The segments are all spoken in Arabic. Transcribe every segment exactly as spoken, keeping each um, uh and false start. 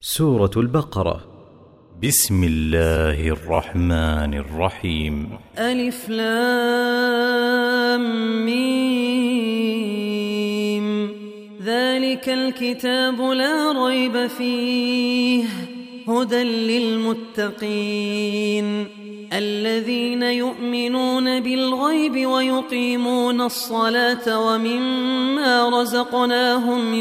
سورة البقرة. بسم الله الرحمن الرحيم. ألف لام ميم. ذلك الكتاب لا ريب فيه هدى للمتقين الذين يؤمنون بالغيب ويقيمون الصلاة ومما رزقناهم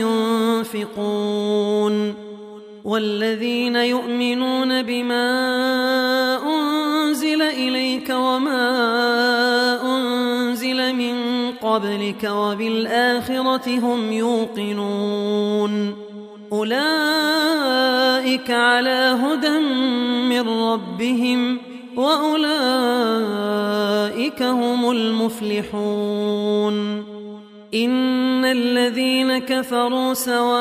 ينفقون والذين يؤمنون بما أنزل إليك وما أنزل من قبلك وبالآخرة هم يوقنون أولئك على هدى من ربهم وأولئك هم المفلحون. إن الذين كفروا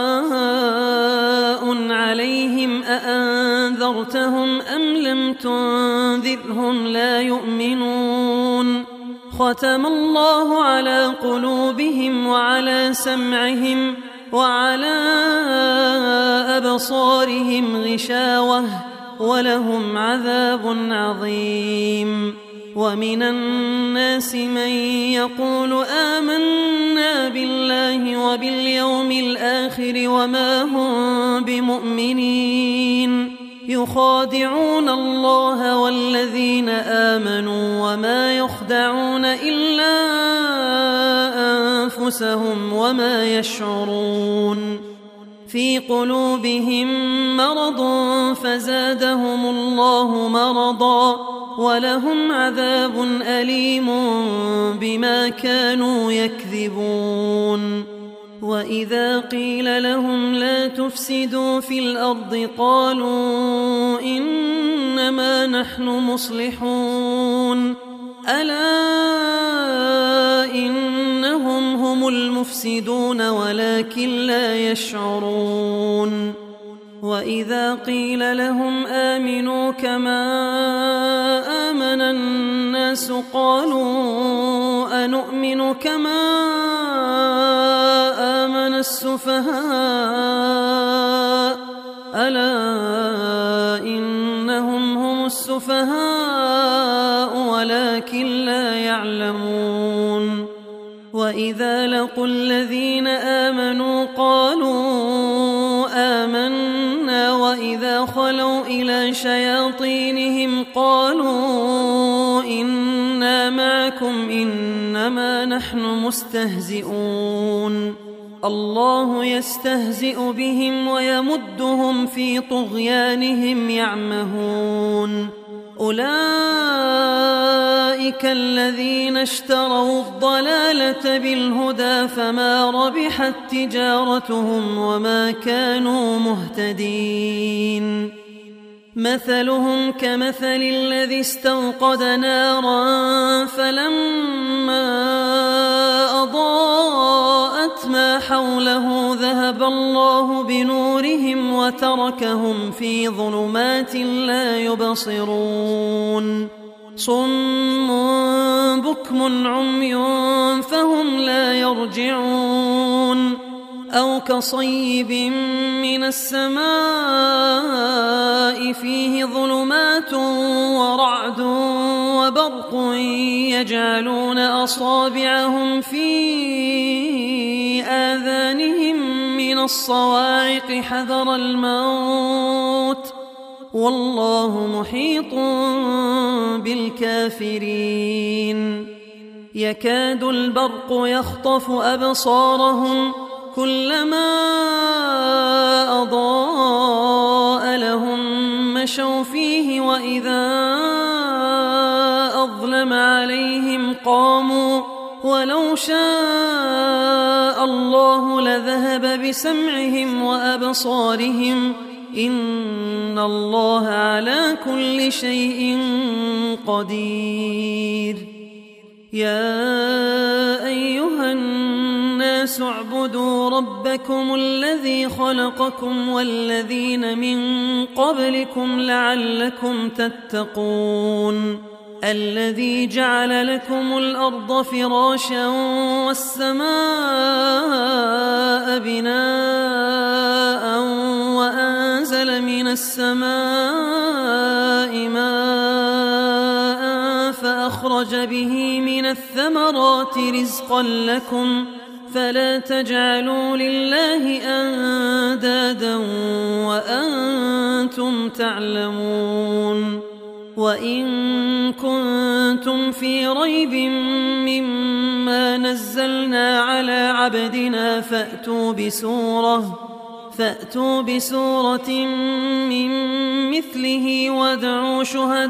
سواء عليهم أأنذرتهم أم لم تنذرهم لا يؤمنون. ختم الله على قلوبهم وعلى سمعهم وعلى أبصارهم غشاوة ولهم عذاب عظيم. ومن الناس من يقول آمنا بالله وباليوم الآخر وما هم بمؤمنين يخادعون الله والذين آمنوا وما يخدعون إلا أنفسهم وما يشعرون. في قلوبهم مرض فزادهم الله مرضا ولهم عذاب أليم بما كانوا يكذبون. وإذا قيل لهم لا تفسدوا في الأرض قالوا إنما نحن مصلحون ألا إنهم هم المفسدون ولكن لا يشعرون. وإذا قيل لهم آمنوا كما آمن الناس قالوا أنؤمن كما آمن السفهاء ألا إنهم هم السفهاء ولكن لا يعلمون. وإذا لقوا الذين آمنوا قالوا آمنا وإذا خلوا إلى شياطينهم قالوا إنا معكم إنما نحن مستهزئون. الله يستهزئ بهم ويمدهم في طغيانهم يعمهون. أولئك الذين اشتروا الضلالة بالهدى فما ربحت تجارتهم وما كانوا مهتدين. مثلهم كمثل الذي استوقد نارا فلما أضاءت ما حوله ذهب الله بنورهم وتركهم في ظلمات لا يبصرون. صم بكم عمي فهم لا يرجعون. أو كصيب من السماء فيه ظلمات ورعد وبرق يجعلون أصابعهم في آذانهم من الصواعق حذر الموت والله محيط بالكافرين. يكاد البرق يخطف أبصارهم كلما أضاء لهم مشوا فيه وإذا أظلم عليهم قاموا ولو شاء الله لذهب بسمعهم وأبصارهم إن الله على كل شيء قدير. يا أيها الناس اعبدوا ربكم الذي خلقكم والذين من قبلكم لعلكم تتقون. الذي جعل لكم الأرض فراشا والسماء بناء وأنزل من السماء ماء فأخرج به من الثمرات رزقا لكم فلا تجعلوا لله أندادا وأنتم تعلمون وإن كنتم في ريب مما نزلنا على عبدنا فأتوا بسورة فأتوا بسورة من مثله وادعوا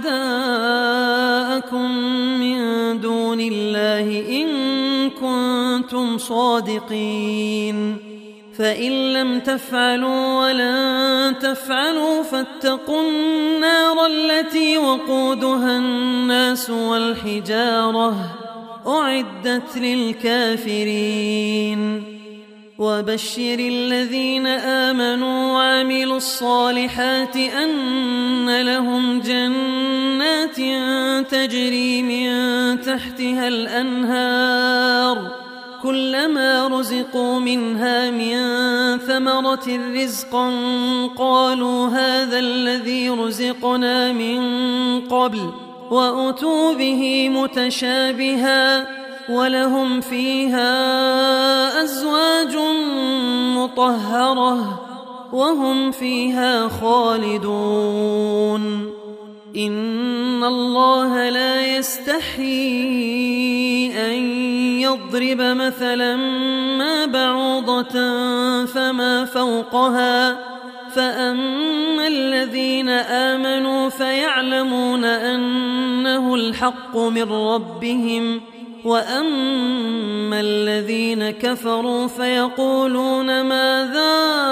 شهداءكم من دون الله إن كنتم صادقين فإن لم تفعلوا ولن تفعلوا فاتقوا النار التي وقودها الناس والحجارة أعدت للكافرين وبشر الذين آمنوا وعملوا الصالحات أن لهم جنات تجري من تحتها الأنهار كلما رزقوا منها من ثمرة رزقا قالوا هذا الذي رزقنا من قبل وأتوا به متشابها ولهم فيها أزواج مطهرة وهم فيها خالدون إن الله لا يستحيي أن يضرب مثلا ما بعوضة فما فوقها فأما الذين آمنوا فيعلمون أنه الحق من ربهم وأما الذين كفروا فيقولون ماذا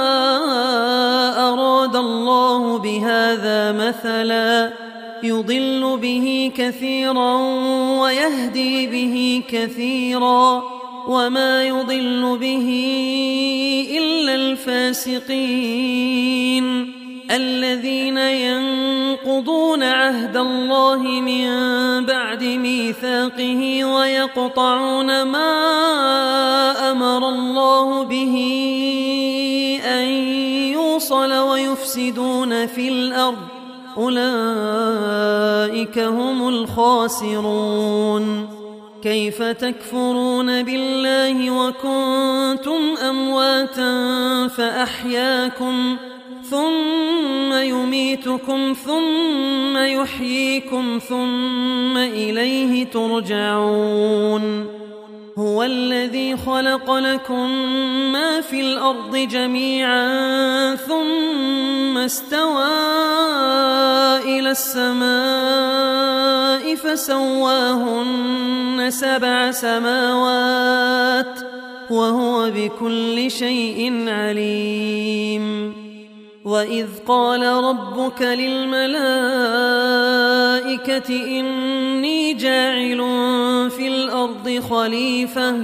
أراد الله بهذا مثلا يضل به كثيرا ويهدي به كثيرا وما يضل به إلا الفاسقين الذين ينقضون عهد الله من بعد ميثاقه ويقطعون ما أمر الله به أن يوصل ويفسدون في الأرض أولئك هم الخاسرون كيف تكفرون بالله وكنتم أمواتا فأحياكم ثم يميتكم ثم يحييكم ثم إليه ترجعون هو الذي خلق لكم ما في الأرض جميعا ثم استوى إلى السماء فسواهن سبع سماوات وهو بكل شيء عليم وإذ قال ربك للملائكة إني جاعل في الأرض خليفة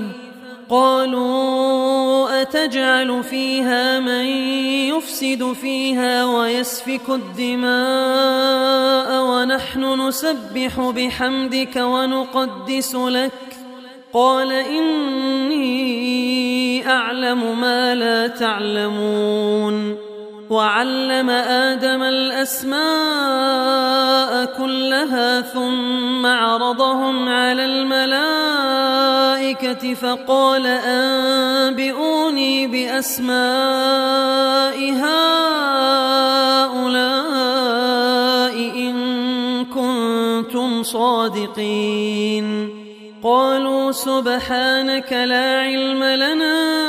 قالوا أتجعل فيها من يفسد فيها ويسفك الدماء ونحن نسبح بحمدك ونقدس لك قال إني أعلم ما لا تعلمون وعلم آدم الأسماء كلها ثم عرضهم على الملائكة فقال أنبئوني بأسماء هؤلاء إن كنتم صادقين قالوا سبحانك لا علم لنا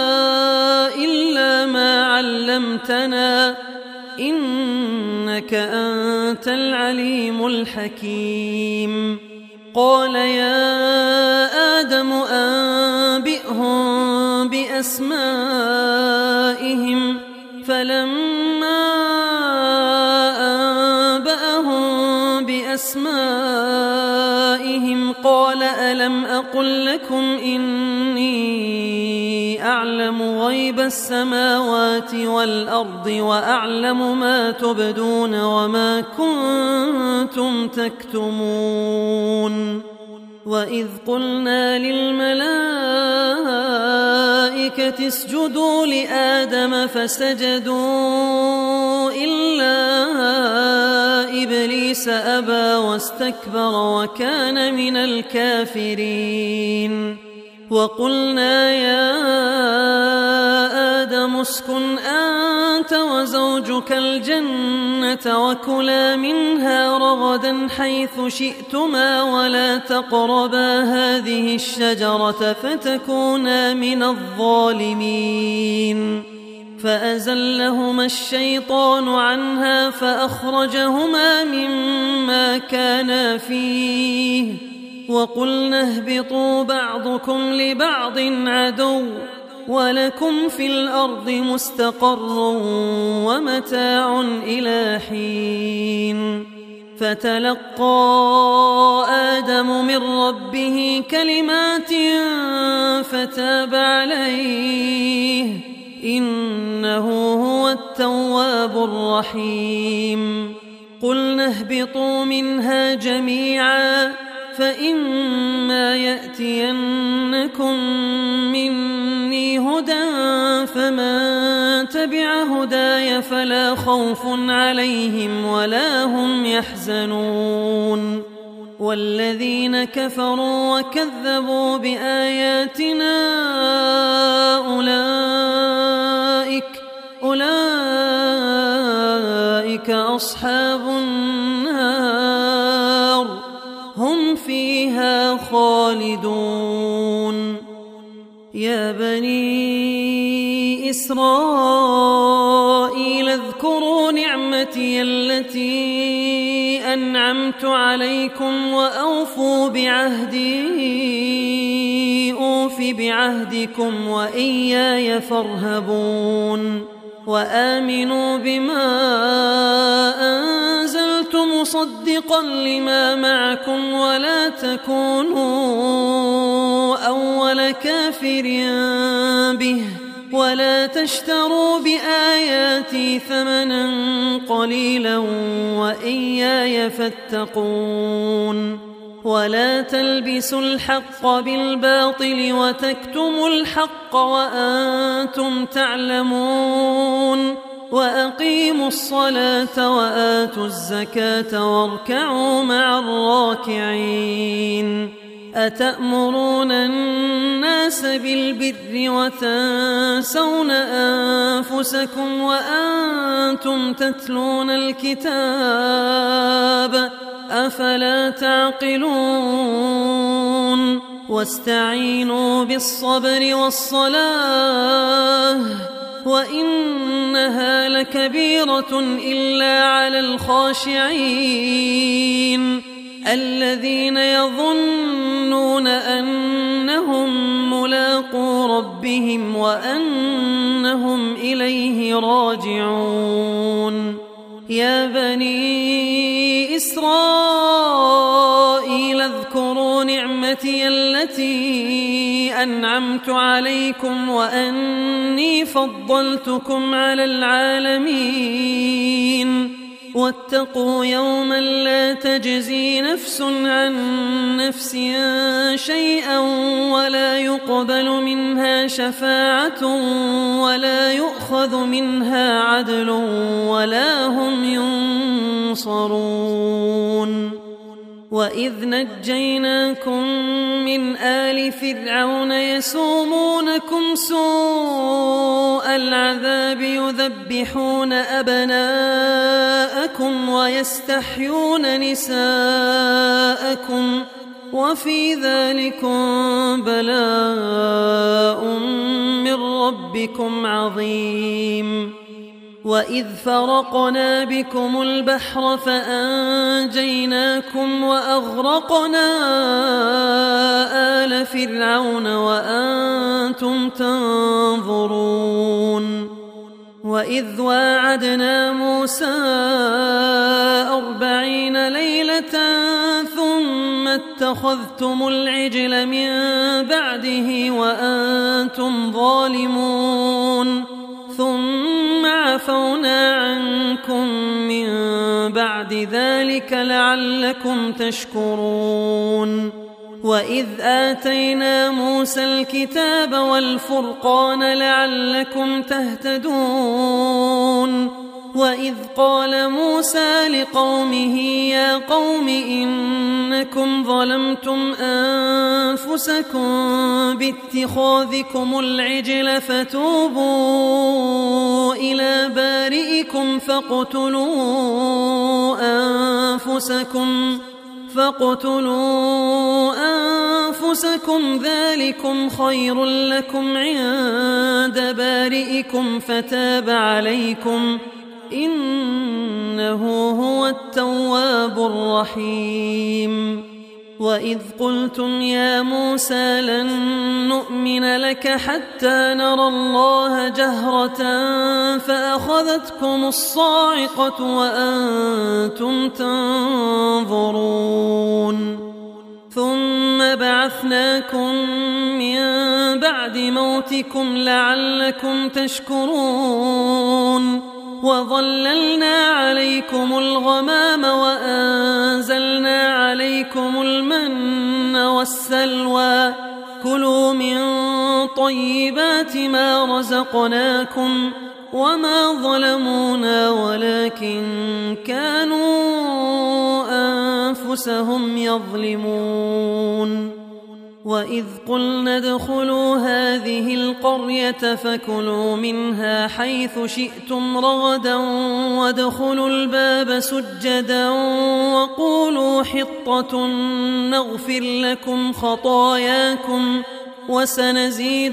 إلا ما علمتنا إنك أنت العليم الحكيم قال يا آدم أنبئهم بأسمائهم فلما أنبأهم بأسمائهم قال ألم أقل لكم إني أعلم غيب السماوات والأرض وأعلم ما تبدون وما كنتم تكتمون وإذ قلنا للملائكة اسجدوا لآدم فسجدوا إلا إبليس أبى واستكبر وكان من الكافرين وقلنا يا آدم اسكن أنت وزوجك الجنة وكلا منها رغدا حيث شئتما ولا تقربا هذه الشجرة فتكونا من الظالمين فأزلهما الشيطان عنها فأخرجهما مما كانا فيه وقلنا اهبطوا بعضكم لبعض عدو ولكم في الأرض مستقر ومتاع إلى حين فتلقى آدم من ربه كلمات فتاب عليه إنه هو التواب الرحيم قلنا اهبطوا منها جميعا فإما يأتينكم مني هدى فمن تبع هداي فلا خوف عليهم ولا هم يحزنون والذين كفروا وكذبوا بآياتنا أولئك أولئك أصحاب النار هم فيها خالدون يا بني إسرائيل اذكروا نعمتي التي أنعمت عليكم وأوفوا بعهدي أوف بعهدكم وإياي فارهبون وآمنوا بما أنزلت مصدقا لما معكم ولا تكونوا أول كافر به ولا تشتروا بآياتي ثمنا قليلا وإياي فاتقون ولا تلبسوا الحق بالباطل وتكتموا الحق وأنتم تعلمون وأقيموا الصلاة وآتوا الزكاة واركعوا مع الراكعين أتأمرون الناس بالبر وتنسون أنفسكم وأنتم تتلون الكتاب أفلا تعقلون واستعينوا بالصبر والصلاة وإنها لكبيرة إلا على الخاشعين الذين يظنون أنهم ملاقو ربهم وأنهم إليه راجعون يا بني إسرائيل اذكروا نعمتي التي أنعمت عليكم وأني فضلتكم على العالمين واتقوا يوما لا تجزي نفس عن نفس شيئا ولا يقبل منها شفاعة ولا يؤخذ منها عدل ولا هم ينصرون وإذ نجيناكم من آل فرعون يسومونكم سوء العذاب يذبحون أبناءكم ويستحيون نساءكم وفي ذلكم بلاء من ربكم عظيم وإذ فرقنا بكم البحر فأنجيناكم وأغرقنا آل فرعون وأنتم تنظرون وإذ واعدنا موسى أربعين ليلة ثم اتخذتم العجل من بعده وأنتم ظالمون ثم عفونا عنكم من بعد ذلك لعلكم تشكرون وإذ آتينا موسى الكتاب والفرقان لعلكم تهتدون وإذ قال موسى لقومه يا قوم إنكم ظلمتم أنفسكم باتخاذكم العجل فتوبوا إلى بارئكم فاقتلوا أنفسكم فاقتلوا أنفسكم ذلكم خير لكم عند بارئكم فتاب عليكم إنه هو التواب الرحيم وإذ قلتم يا موسى لن نؤمن لك حتى نرى الله جهرة فأخذتكم الصاعقة وأنتم تنظرون ثم بعثناكم من بعد موتكم لعلكم تشكرون وظللنا عليكم الغمام وأنزلنا عليكم المن والسلوى كلوا من طيبات ما رزقناكم وما ظلمونا ولكن كانوا أنفسهم يظلمون وإذ قلنا ادخلوا هذه القرية فكلوا منها حيث شئتم رغدا وادخلوا الباب سجدا وقولوا حطة نغفر لكم خطاياكم وسنزيد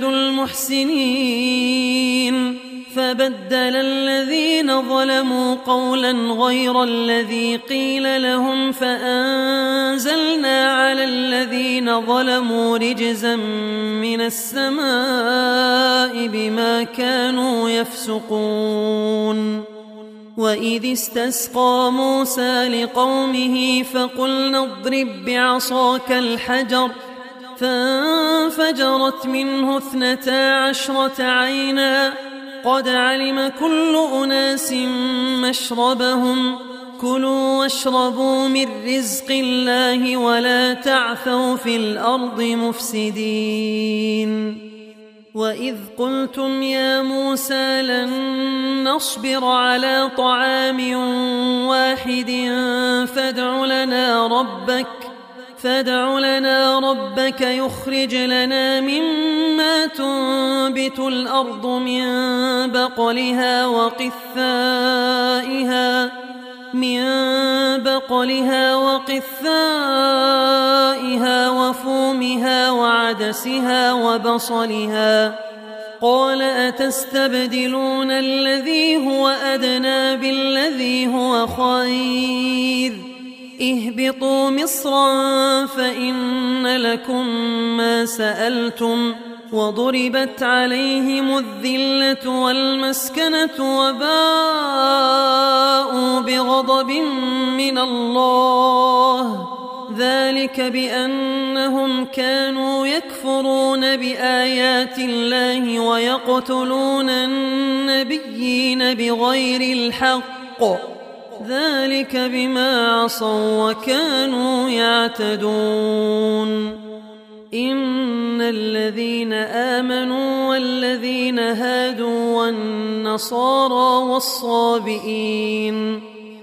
المحسنين فبدل الذين ظلموا قولا غير الذي قيل لهم فأنزلنا على الذين ظلموا رجزا من السماء بما كانوا يفسقون وإذ استسقى موسى لقومه فقلنا اضرب بعصاك الحجر فانفجرت منه اثنتا عشرة عينا قد علم كل أناس مشربهم كلوا واشربوا من رزق الله ولا تعثوا في الأرض مفسدين وإذ قلتم يا موسى لن نصبر على طعام واحد فادع لنا ربك فادع لنا ربك يخرج لنا مما تنبت الأرض من بقلها وقثائها من بقلها وقثائها وفومها وعدسها وبصلها قال أتستبدلون الذي هو أدنى بالذي هو خير اهبطوا مصرا فإن لكم ما سألتم وضربت عليهم الذلة والمسكنة وباءوا بغضب من الله ذلك بأنهم كانوا يكفرون بآيات الله ويقتلون النبيين بغير الحق ذلك بما عصوا وكانوا يعتدون إن الذين آمنوا والذين هادوا والنصارى والصابئين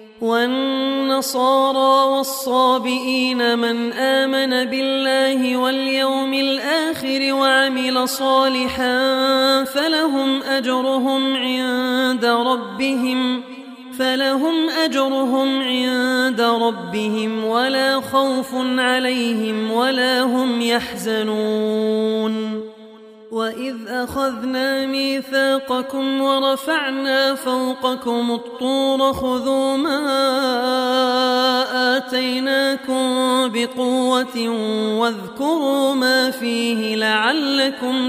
والنصارى والصابئين من آمن بالله واليوم الآخر وعمل صالحا فلهم أجرهم عند ربهم فلهم أجرهم عند ربهم ولا خوف عليهم ولا هم يحزنون وإذ أخذنا ميثاقكم ورفعنا فوقكم الطور خذوا ما آتيناكم بقوة واذكروا ما فيه لعلكم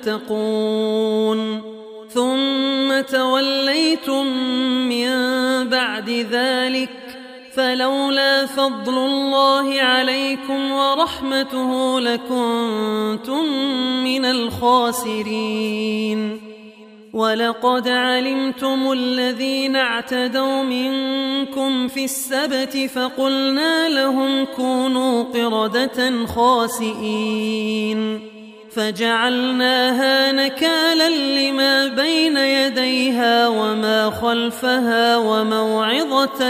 تتقون ثم توليتم من بعد ذلك فلولا فضل الله عليكم ورحمته لكنتم من الخاسرين ولقد علمتم الذين اعتدوا منكم في السبت فقلنا لهم كونوا قردة خاسئين فجعلناها نكالا لما بين يديها وما خلفها وموعظة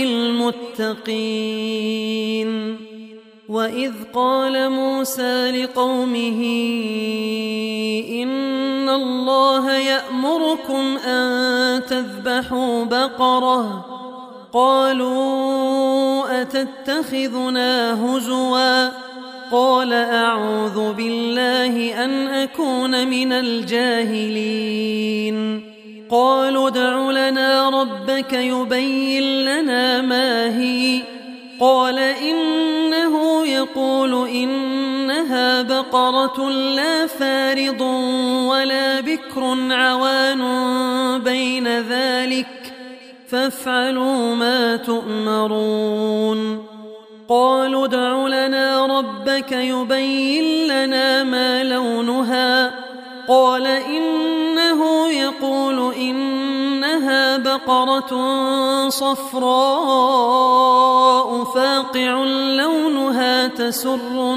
للمتقين. وإذ قال موسى لقومه إن الله يأمركم أن تذبحوا بقرة قالوا أتتخذنا هزوا قال أعوذ بالله أن أكون من الجاهلين. قالوا ادع لنا ربك يبين لنا ما هي قال إنه يقول إنها بقرة لا فارض ولا بكر عوان بين ذلك فافعلوا ما تؤمرون. قالوا ادع لنا ربك يبين لنا ما لونها قال إنه يقول إنها بقرة صفراء فاقع لونها تسر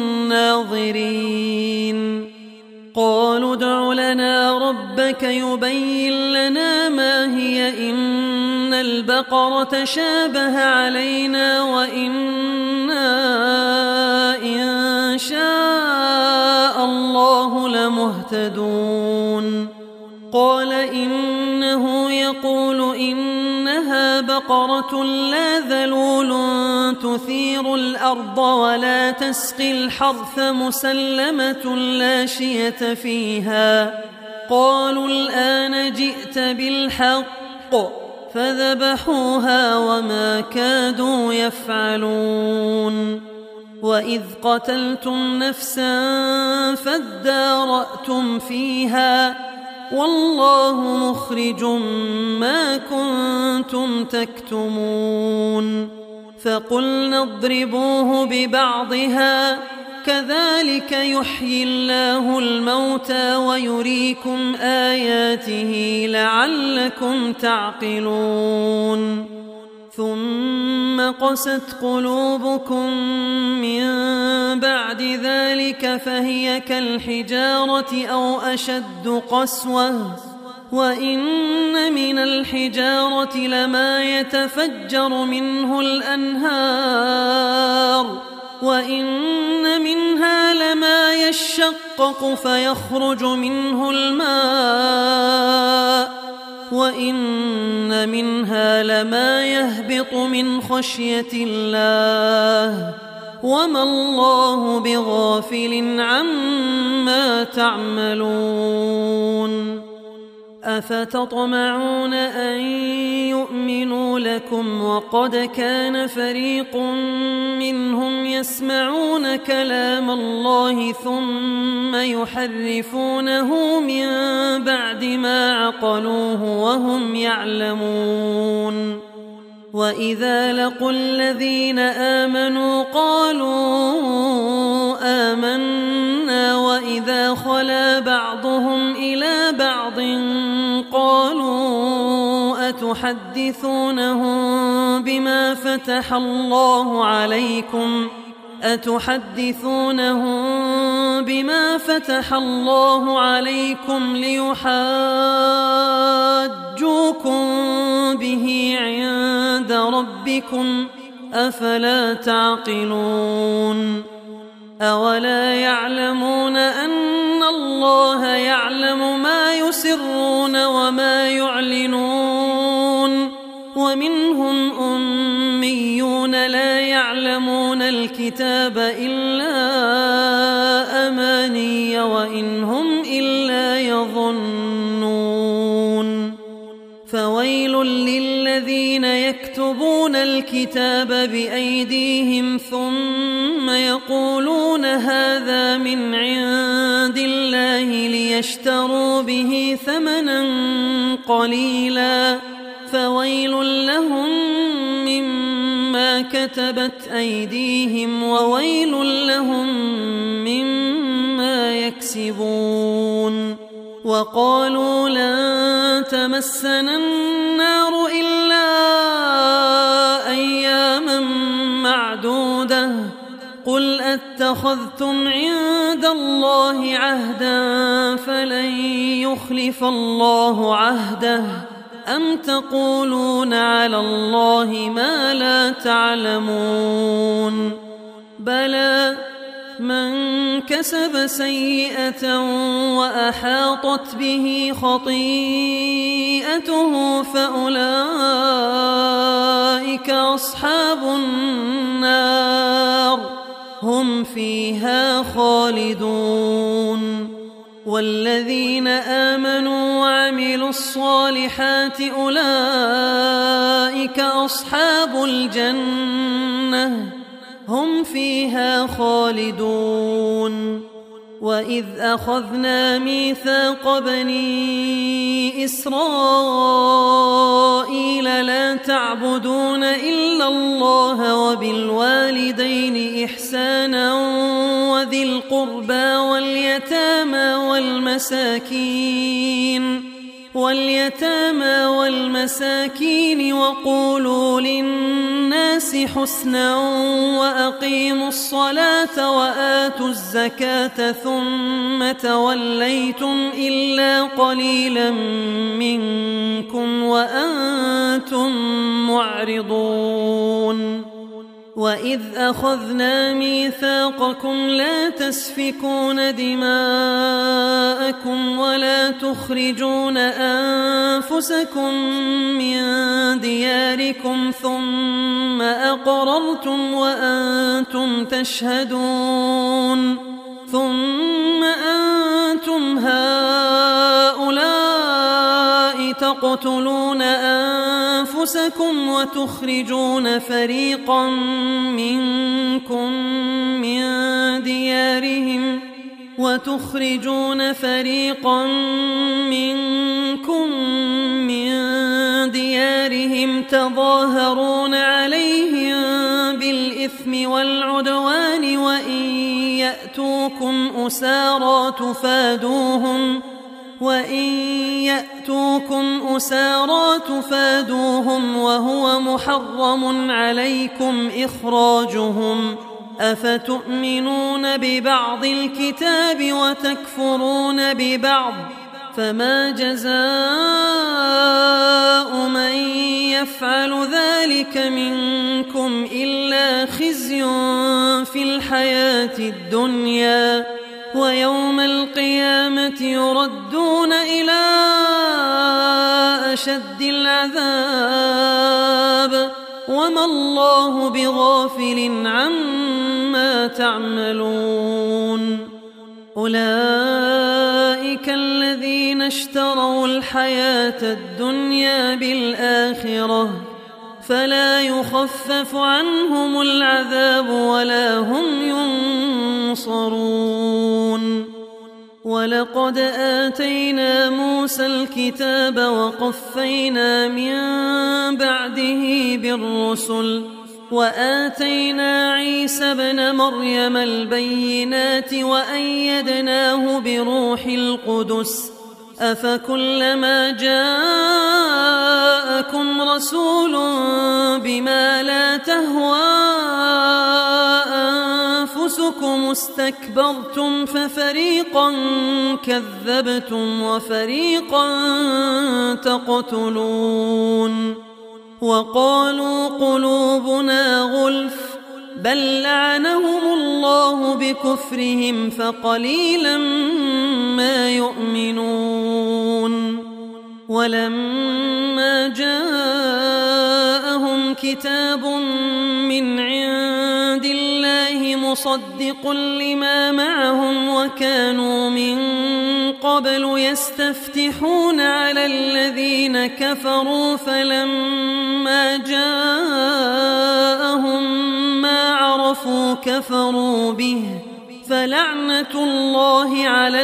الناظرين. قالوا ادع لنا ربك يبين لنا ما هي إن البقرة شابه علينا وإنا إن شاء الله لمهتدون. قال إنه يقول إنها بقرة لا ذلول تثير الأرض ولا تسقي الحرث مسلمة لا شية فيها. قالوا الآن جئت بالحق فذبحوها وما كادوا يفعلون. وإذ قتلتم نفسا فادارأتم فيها والله مخرج ما كنتم تكتمون. فقلنا اضربوه ببعضها كذلك يحيي الله الموتى ويريكم آياته لعلكم تعقلون. ثم قست قلوبكم من بعد ذلك فهي كالحجارة أو أشد قسوة وإن من الحجارة لما يتفجر منه الأنهار وإن منها لما يشقق فيخرج منه الماء وإن منها لما يهبط من خشية الله وما الله بغافل عما تعملون. أفتطمعون أن يؤمنوا لكم وقد كان فريق منهم يسمعون كلام الله ثم يحرفونه من بعد ما عقلوه وهم يعلمون. وإذا لقوا الذين آمنوا قالوا آمنا وإذا خلا بعضهم إلى بعض قالوا أتحدثونهم بما فتح الله عليكم أتحدثونهم بما فتح الله عليكم ليحاجوكم به عند ربكم أفلا تعقلون. أولا يعلمون أن الله يعلم ما يسرون وما يعلنون ومنهم أميون لا يعلمون الكتاب إلا أماني وإن هم إلا يظنون. فويل للذين يكتبون الكتاب بأيديهم ثم يقولون هذا من عند الله ليشتروا به ثمنا قليلا فويل لهم مما كتبت أيديهم وويل لهم مما يكسبون. وقالوا لن تمسنا النار إلا أياما معدودة قل أتخذتم عند الله عهدا فلن يخلف الله عهده أم تقولون على الله ما لا تعلمون بلى من كسب سيئة وأحاطت به خطيئته فأولئك أصحاب النار هم فيها خالدون والذين آمنوا وعملوا الصالحات أولئك أصحاب الجنة هم فيها خالدون وإذ أخذنا ميثاق بني إسرائيل لا تعبدون إلا الله وبالوالدين إحسانا وذي القربى واليتامى والمساكين واليتامى والمساكين وقولوا للناس حسنا وأقيموا الصلاة وآتوا الزكاة ثم توليتم إلا قليلا منكم وأنتم معرضون وإذ أخذنا ميثاقكم لا تسفكون دماءكم ولا تخرجون أنفسكم من دياركم ثم أقررتم وأنتم تشهدون ثم أنتم هؤلاء تقتلون أنفسكم وتخرجون فريقا منكم من ديارهم وتخرجون فريقا منكم من ديارهم تظاهرون عليهم بالإثم والعدوان وإن يأتوكم أسارى تفادوهم وإن يأتوكم أسارى تفادوهم وهو محرم عليكم إخراجهم أفتؤمنون ببعض الكتاب وتكفرون ببعض فما جزاء من يفعل ذلك منكم إلا خزي في الحياة الدنيا ويوم القيامة يردون إلى أشد العذاب وما الله بغافل عما تعملون أولئك الذين اشتروا الحياة الدنيا بالآخرة فلا يخفف عنهم العذاب ولا هم ينصرون ولقد آتينا موسى الكتاب وقفينا من بعده بالرسل وآتينا عيسى ابن مريم البينات وأيدناه بروح القدس أفكلما جاءكم رسول بما لا تهوى أنفسكم استكبرتم ففريقا كذبتم وفريقا تقتلون وقالوا قلوبنا غلف بل لعنهم الله بكفرهم فقليلا ما يؤمنون ولما جاءهم كتاب من عند الله مصدق لما معهم وكانوا من قبل يستفتحون على الذين كفروا فلما جاءهم ما عرفوا كفروا به فلعنة الله على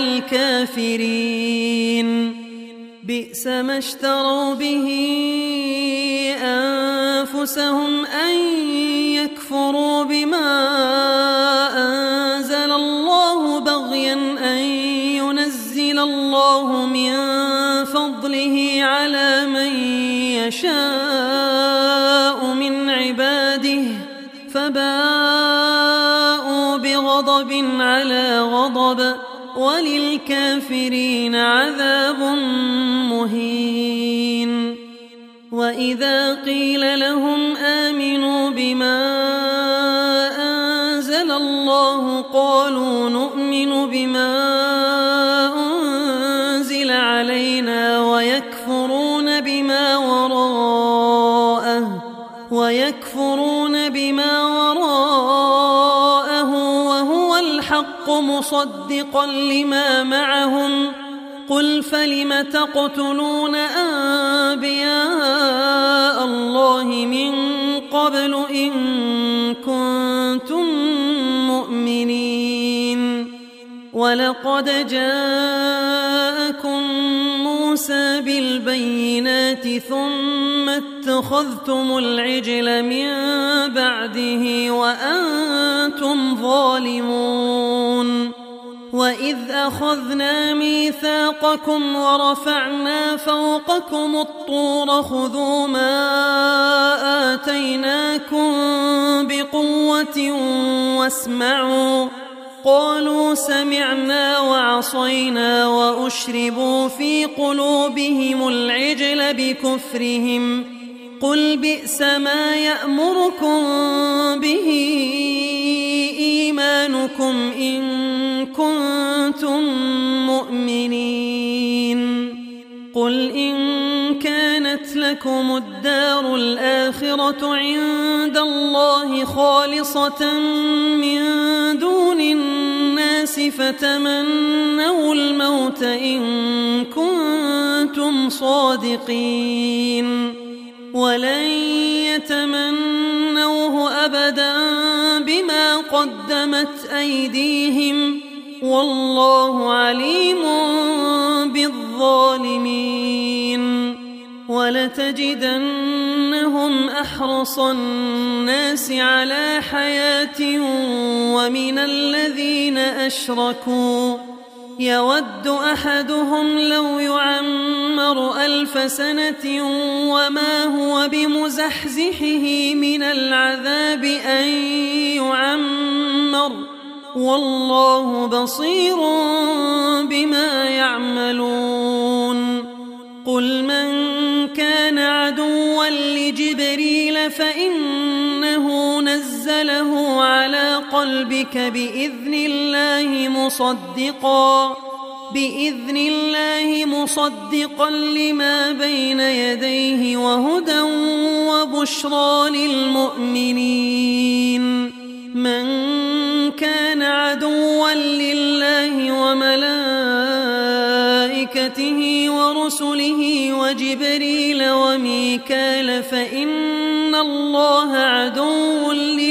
الكافرين بئس ما اشتروا به أنفسهم أن يكفروا بما أنزل الله بغيا أن ينزل الله من به على من يشاء من عباده فباءوا بغضب على غضب وللكافرين عذاب مهين. وإذا قيل لهم آمنوا بما أنزل الله قالوا نؤمن بما أنزل علينا ويكفرون بما وراءه ويكفرون بما وراءه وهو الحق مصدقا لما معهم قل فلم تقتلون أنبياء الله من قبل إن كنتم مؤمنين. ولقد جاءكم موسى بالبينات ثم اتخذتم العجل من بعده وأنتم ظالمون. وإذ أخذنا ميثاقكم ورفعنا فوقكم الطور خذوا ما آتيناكم بقوة واسمعوا قالوا سمعنا وعصينا وأشربوا في قلوبهم العجل بكفرهم قل بئس ما يأمركم به إيمانكم إن كنتم مؤمنين. قل إن كانت لكم الدار الآخرة عند الله خالصة من دون الناس فتمنوا الموت إن كنتم صادقين ولن يتمنوه أبدا بما قدمت أيديهم والله عليم بالظالمين. ولتجدنهم أحرص الناس على حياة ومن الذين أشركوا يود أحدهم لو يعمر ألف سنة وما هو بمزحزحه من العذاب أن يعمر والله بصير بما يعملون. قل من كان عدوا لجبريل فإنه نزله على قلبك بإذن الله مصدقا بإذن الله مصدقا لما بين يديه وهدى وبشرى للمؤمنين. من كان عدوا لله وملائكته ورسله وجبريل وميكال فإن الله عدو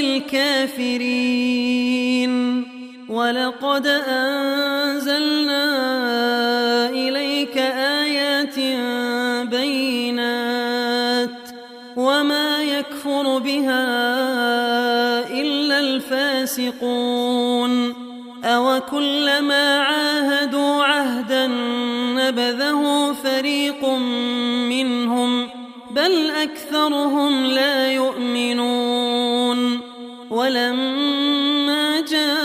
للكافرين. ولقد أنزلنا إليك آيات بينات وما يكفر بها إلا الفاسقون. أوكلما عاهدوا عهدا نبذه فريق منهم بل أكثرهم لا يؤمنون. ولما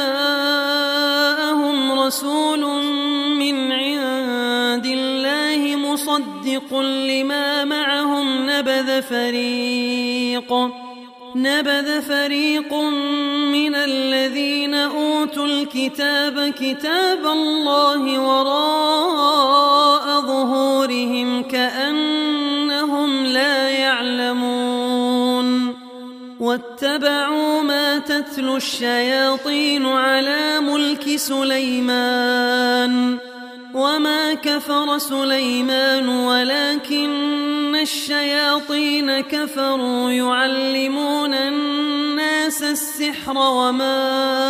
جاءهم رسول من عند الله مصدق لما معهم نبذ فريق نبذ فريق من الذين أوتوا الكتاب كتاب الله وراء ظهورهم كأنهم لا يعلمون. واتبعوا ما تتلو الشياطين على ملك سليمان وما كفر سليمان ولكن الشياطين كفروا يعلمون الناس السحر وما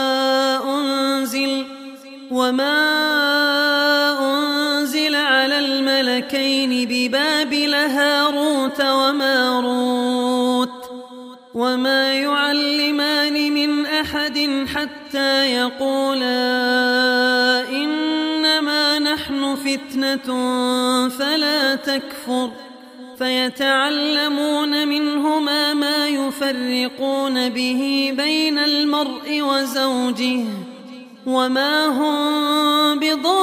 أنزل وما أنزل على الملكين ببابل هاروت وماروت وما يعلمان من أحد حتى يقولا إنما نحن فتنة فتنة فلا تكفر فيتعلمون منهما ما يفرقون به بين المرء وزوجه وما هم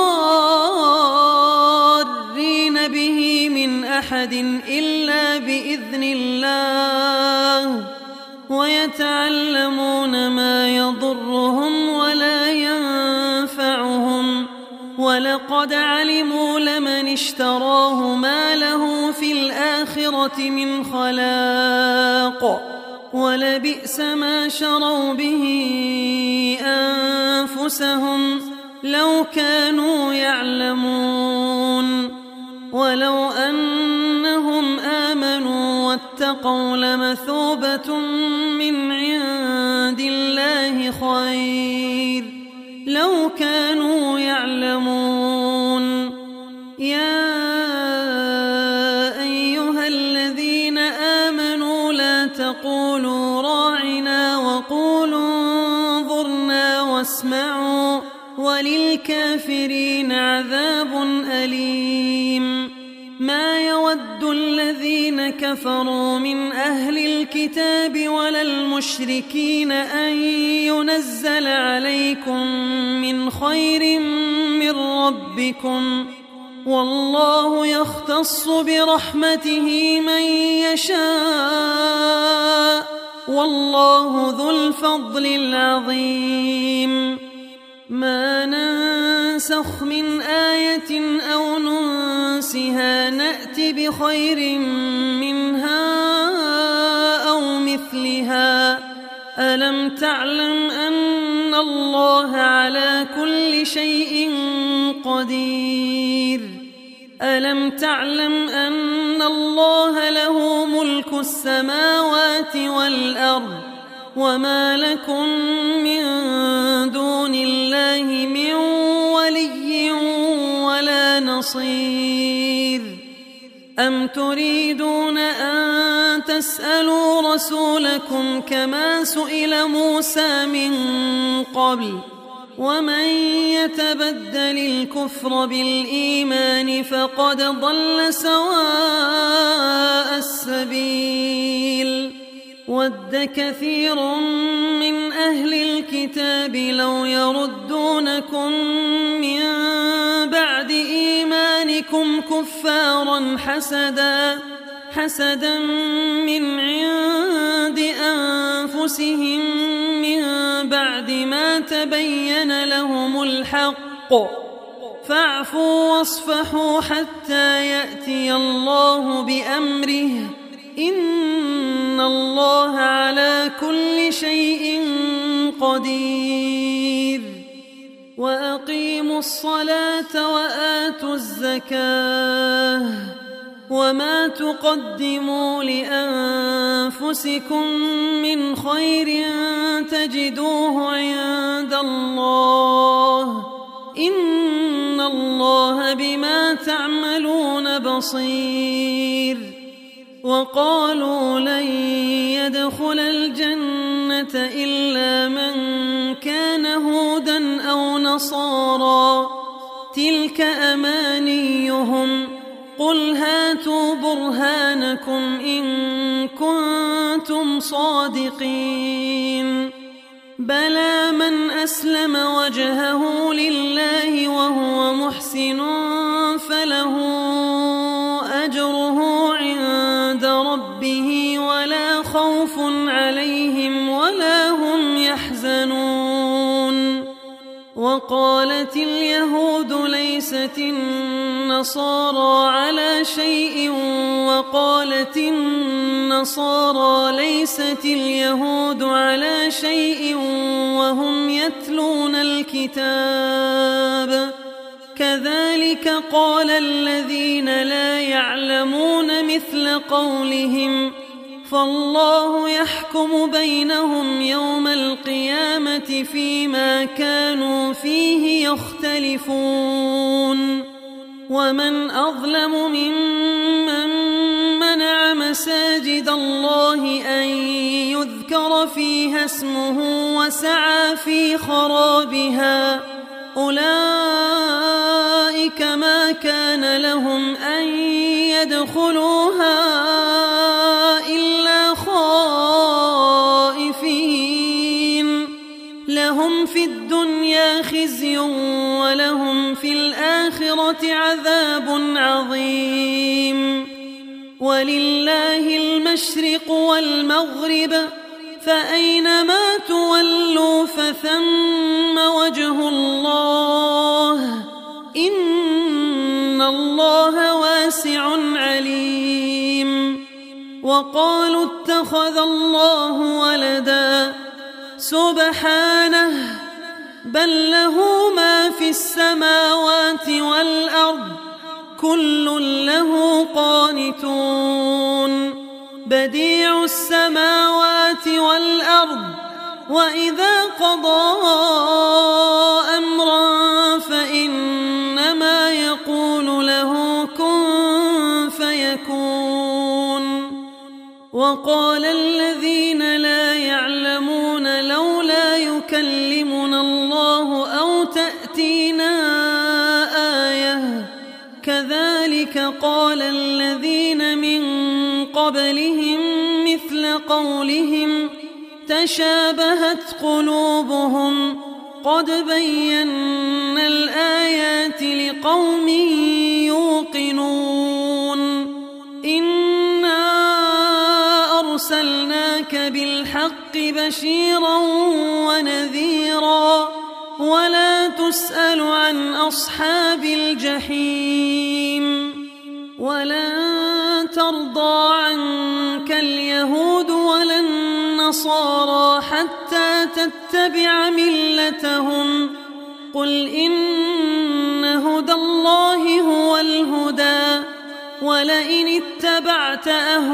بضارين به من أحد إلا بإذن الله ويتعلمون ما يضرهم ولا ينفعهم ولقد علموا لمن اشتراه ما له في الآخرة من خلاق ولبئس ما شروا به أنفسهم لو كانوا يعلمون ولو أنهم آمنوا واتقوا لمثوبة من عند الله خير لو كانوا يعلمون يا أيها الذين آمنوا لا تقولوا راعنا وقولوا انظرنا واسمعوا وللكافرين عذاب أليم ما يود الذين كفروا من أهل الكتاب ولا المشركين أن ينزل عليكم من خير من ربكم والله يختص برحمته من يشاء والله ذو الفضل العظيم ما ننسخ من آية أو ننسها نأت بخير منها أو مثلها ألم تعلم أن الله على كل شيء قدير ألم تعلم أن الله له ملك السماوات والأرض وما لكم من دون الله من ولي ولا نصير أم تريدون أن تسألوا رسولكم كما سئل موسى من قبل ومن يتبدل الكفر بالإيمان فقد ضل سواء السبيل ود كثير من أهل الكتاب لو يردونكم من بعد إيمانكم كفارا حسدا حسدا من عند أنفسهم من بعد ما تبين لهم الحق فاعفوا واصفحوا حتى يأتي الله بأمره إن الله على كل شيء قدير وأقيموا الصلاة وآتوا الزكاة وما تقدموا لأنفسكم من خير تجدوه عند الله إن الله بما تعملون بصير وقالوا لن يدخل الجنة إلا من كان هودا أو نصارى تلك أمانيهم قل هاتوا برهانكم إن كنتم صادقين بلى من أسلم وجهه لله وهو محسن فله أجره عند ربه ولا خوف عليهم ولا هم يحزنون وقالت اليهود ليست النصارى على شيء وقالت النصارى ليست اليهود على شيء وهم يتلون الكتاب كذلك قال الذين لا يعلمون مثل قولهم فالله يحكم بينهم يوم القيامة فيما كانوا فيه يختلفون ومن أظلم ممن منع مساجد الله أن يذكر فيها اسمه وسعى في خرابها أولئك ما كان لهم أن يدخلوها إلا خائفين لهم في الدنيا خزي ولهم في الآخرة عذاب عظيم ولله المشرق والمغرب فأينما تولوا فثم وجه الله إن الله واسع عليم وقالوا اتخذ الله ولدا سبحانه بل له ما في السماوات والأرض كل له قانتون بديع السماوات والأرض وإذا قضى أمرا فإنما يقول له كن فيكون وقال الذين لا يعلمون لولا يكلمنا الله أو تأتينا آية كذلك قال الذين من قبلهم مثل قولهم تشابهت قلوبهم قد بينا الآيات لقوم يوقنون إنا أرسلناك بالحق بشيرا ونذيرا ولا تسأل عن أصحاب الجحيم ولن ترضى عنك اليهود ولا النصارى حتى تتبع ملتهم قل إن هدى الله هو الهدى ولئن اتبعت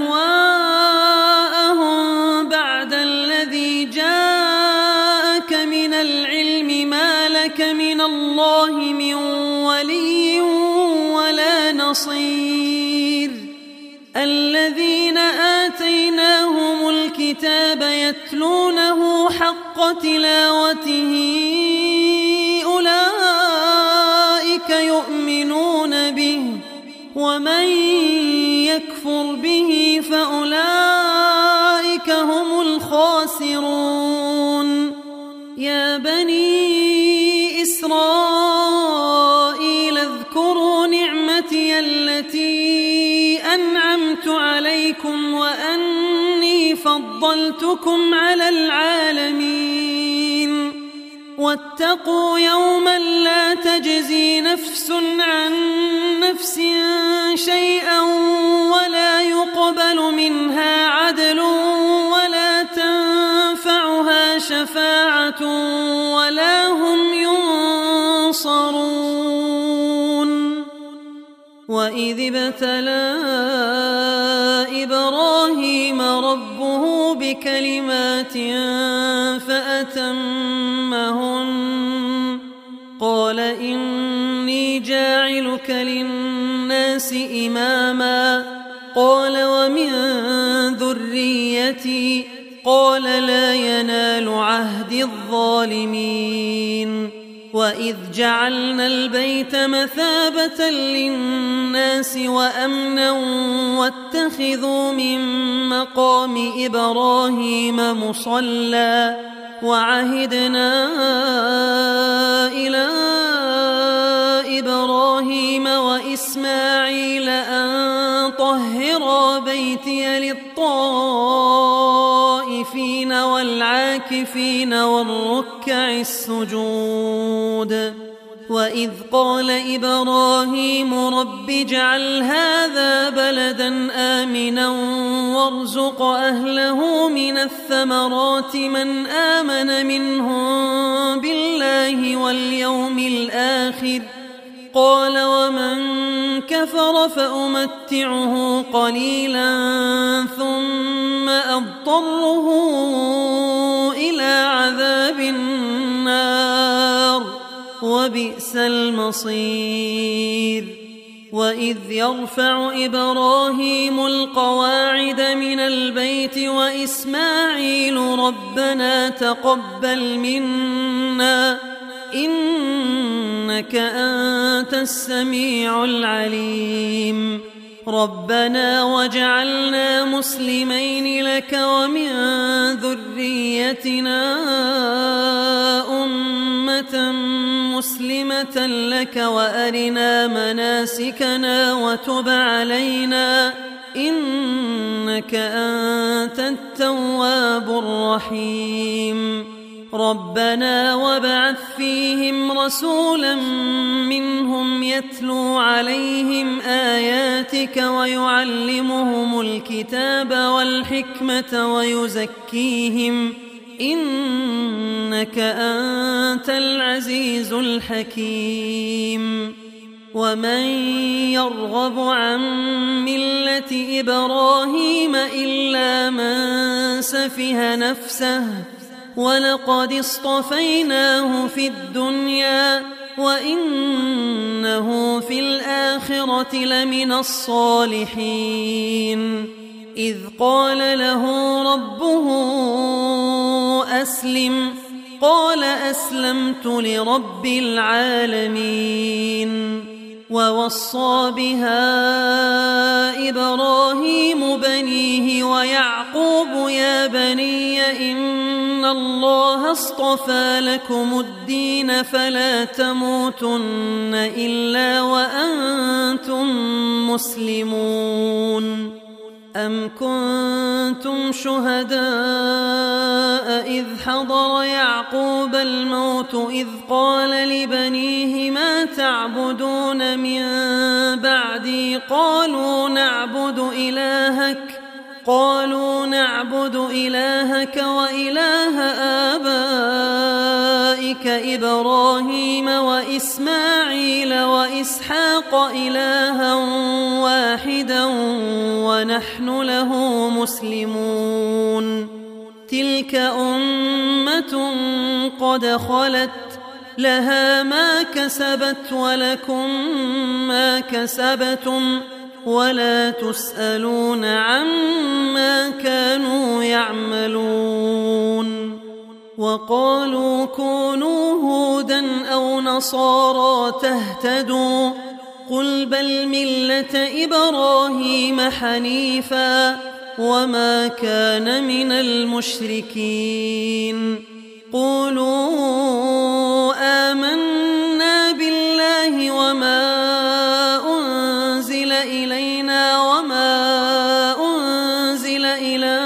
أهواءهم بعد الذي جاءك من العلم ما لك من الله من ولي ولا نصير الذين آتيناهم الكتاب يتلونه حق تلاوته أولئك يؤمنون به ومن يكفر به فأولئك هم الخاسرون يا بني إسرائيل اذكروا نعمتي التي أنعمت عليكم وأني فضلتكم على العالمين واتقوا يوما لا تجزي نفس عن نفس شيئا ولا يقبل منها عدل ولا تنفعها شفاعة ولا هم ينصرون وإذ ابتلى إبراهيم ربه بكلمات فأتمهن قال إني جاعلك للناس إماما قال ومن ذريتي قال لا ينال عهد الظالمين وإذ جعلنا البيت مثابة للناس وأمنا واتخذوا من مقام إبراهيم مصلى وعهدنا إلى إبراهيم وإسماعيل أن طهرا بيتي للطائفين والعاكفين والركع السجود وإذ قال إبراهيم رب اجعل هذا بلدا آمنا وارزق أهله من الثمرات من آمن منهم بالله واليوم الآخر قال ومن كفر فأمتعه قليلا ثم أضطره إلى عذاب النار وبئس المصير وإذ يرفع إبراهيم القواعد من البيت وإسماعيل ربنا تقبل منا إنك أنت السميع العليم ربنا واجعلنا مسلمين لك ومن ذريتنا أمة مسلمة لك وأرنا مناسكنا وتب علينا إنك أنت التواب الرحيم ربنا وابعث فيهم رسولا منهم يتلو عليهم آياتك ويعلمهم الكتاب والحكمة ويزكيهم إنك أنت العزيز الحكيم ومن يرغب عن ملة إبراهيم إلا من سفه نفسه ولقد اصطفيناه في الدنيا وإنه في الآخرة لمن الصالحين إذ قال له ربه أسلم قال أسلمت لرب العالمين ووصى بها إبراهيم بنيه ويعقوب يا بني إن الله اصطفى لكم الدين فلا تموتن إلا وأنتم مسلمون أم كنتم شهداء إذ حضر يعقوب الموت إذ قال لبنيه ما تعبدون من بعدي قالوا نعبد إلهك قالوا نعبد إلهك وإله آبائك إبراهيم وإسماعيل وإسحاق إلها واحدا ونحن له مسلمون تلك أمة قد خلت لها ما كسبت ولكم ما كسبتم ولا تسألون عما كانوا يعملون وقالوا كونوا هودا أو نصارى تهتدوا قل بل ملة إبراهيم حنيفا وما كان من المشركين قولوا آمنا بالله وما أنزل إلينا وما أنزل إلى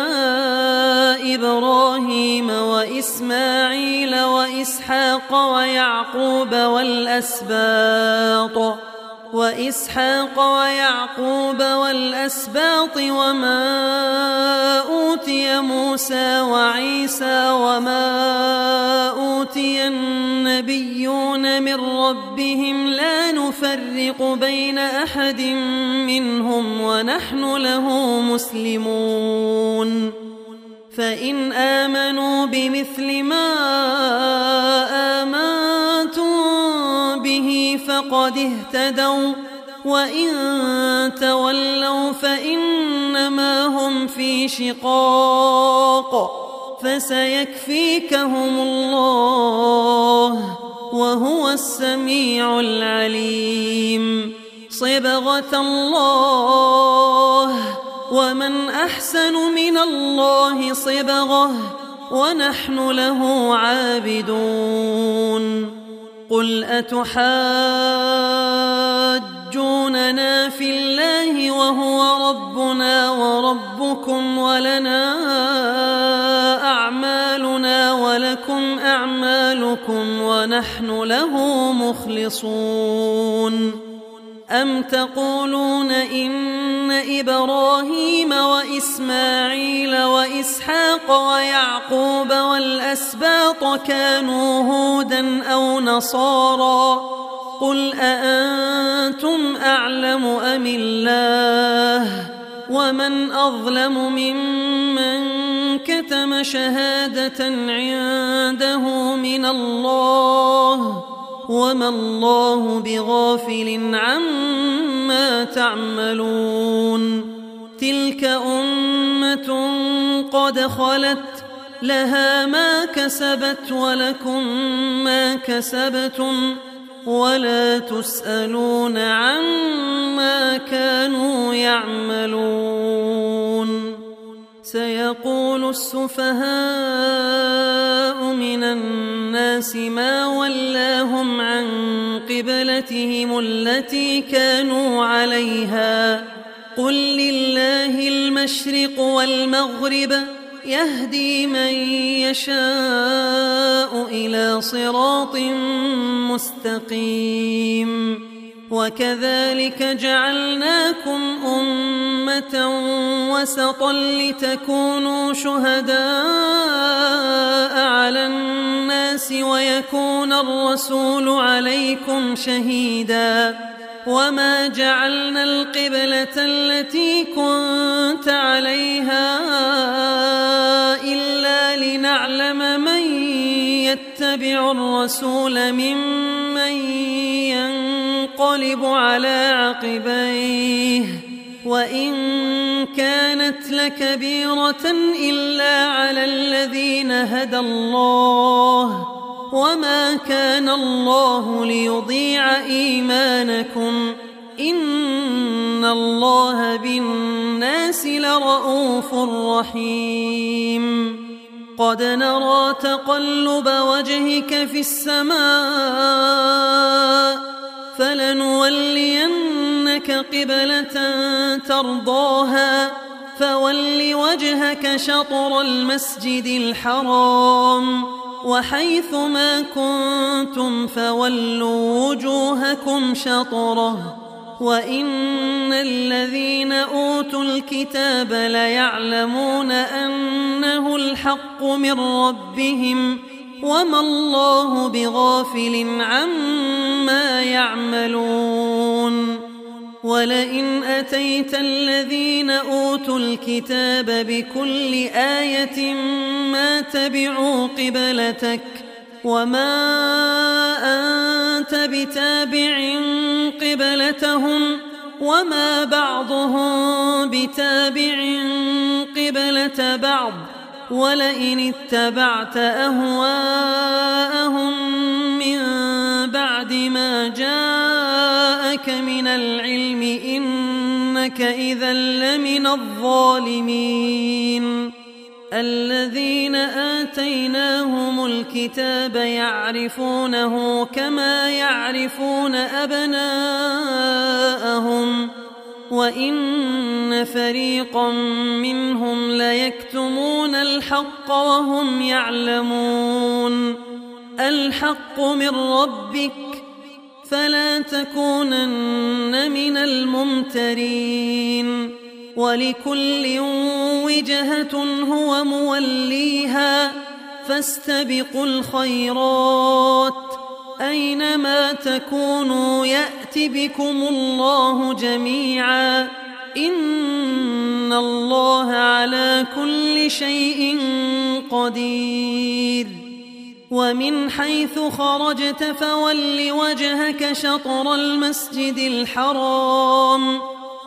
إبراهيم وإسماعيل وإسحاق ويعقوب والأسباط وإسحاق ويعقوب والأسباط وما أوتي موسى وعيسى وما أوتي النبيون من ربهم لا نفرق بين أحد منهم ونحن له مسلمون فإن آمنوا بمثل ما آمنتم به فقد اهتدوا وإن تولوا فإنما هم في شقاق فسيكفيكهم الله وهو السميع العليم صبغة الله ومن أحسن من الله صبغة ونحن له عابدون قل أتحاجوننا في الله وهو ربنا وربكم ولنا أعمالنا ولكم أعمالكم ونحن له مخلصون أم تقولون إن إبراهيم وإسماعيل وإسحاق ويعقوب والأسباط كانوا هودا أو نصارى قل أأنتم أعلم أم الله ومن أظلم ممن كتم شهادة عنده من الله وما الله بغافل عما تعملون تلك أمة قد خلت لها ما كسبت ولكم ما كسبتم ولا تسألون عما كانوا يعملون. سيقول السفهاء من الناس ما ولاهم عن قبلتهم التي كانوا عليها قل لله المشرق والمغرب يهدي من يشاء إلى صراط مستقيم. وكذلك جعلناكم أمة وسطا لتكونوا شهداء على الناس ويكون الرسول عليكم شهيدا. وما جعلنا القبلة التي كنت عليها إلا لنعلم من يتبع الرسول ممن ينقلب على عقبيه وإن كانت لكبيرة إلا على الذين هدى الله وما كان الله ليضيع إيمانكم إن الله بالناس لرؤوف رحيم. قد نرى تقلب وجهك في السماء فلنولينك قبلة ترضاها فول وجهك شطر المسجد الحرام وحيث ما كنتم فولوا وجوهكم شطره وإن الذين أوتوا الكتاب ليعلمون أنه الحق من ربهم وما الله بغافل عما يعملون. ولئن أتيت الذين أوتوا الكتاب بكل آية ما تبعوا قبلتك وما أنت بتابع قبلتهم وما بعضهم بتابع قبلة بعض ولئن اتبعت أهواءهم من بعد ما جاءك من العلم إنك إذا لمن الظالمين. الذين آتيناهم الكتاب يعرفونه كما يعرفون أبناءهم وإن فريقا منهم ليكتمون الحق وهم يعلمون. الحق من ربك فلا تكونن من الممترين. ولكل وجهة هو موليها فاستبقوا الخيرات أينما تكونوا يأت بكم الله جميعا إن الله على كل شيء قدير. ومن حيث خرجت فول وجهك شطر المسجد الحرام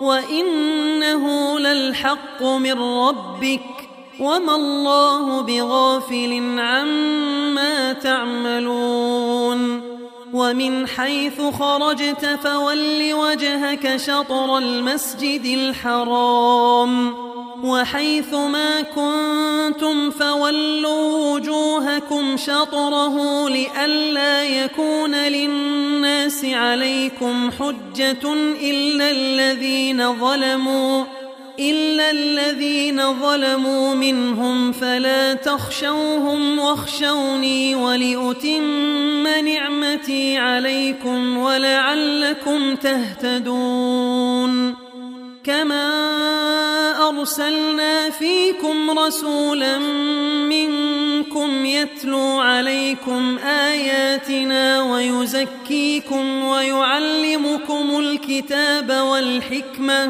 وإنه للحق من ربك وما الله بغافل عما تعملون. ومن حيث خرجت فول وجهك شطر المسجد الحرام وحيث ما كنتم فولوا وجوهكم شطره لئلا يكون للناس عليكم حجة إلا الذين ظلموا إلا الذين ظلموا منهم فلا تخشوهم واخشوني ولأتم نعمتي عليكم ولعلكم تهتدون. كما أرسلنا فيكم رسولا منكم يتلو عليكم آياتنا ويزكيكم ويعلمكم الكتاب والحكمة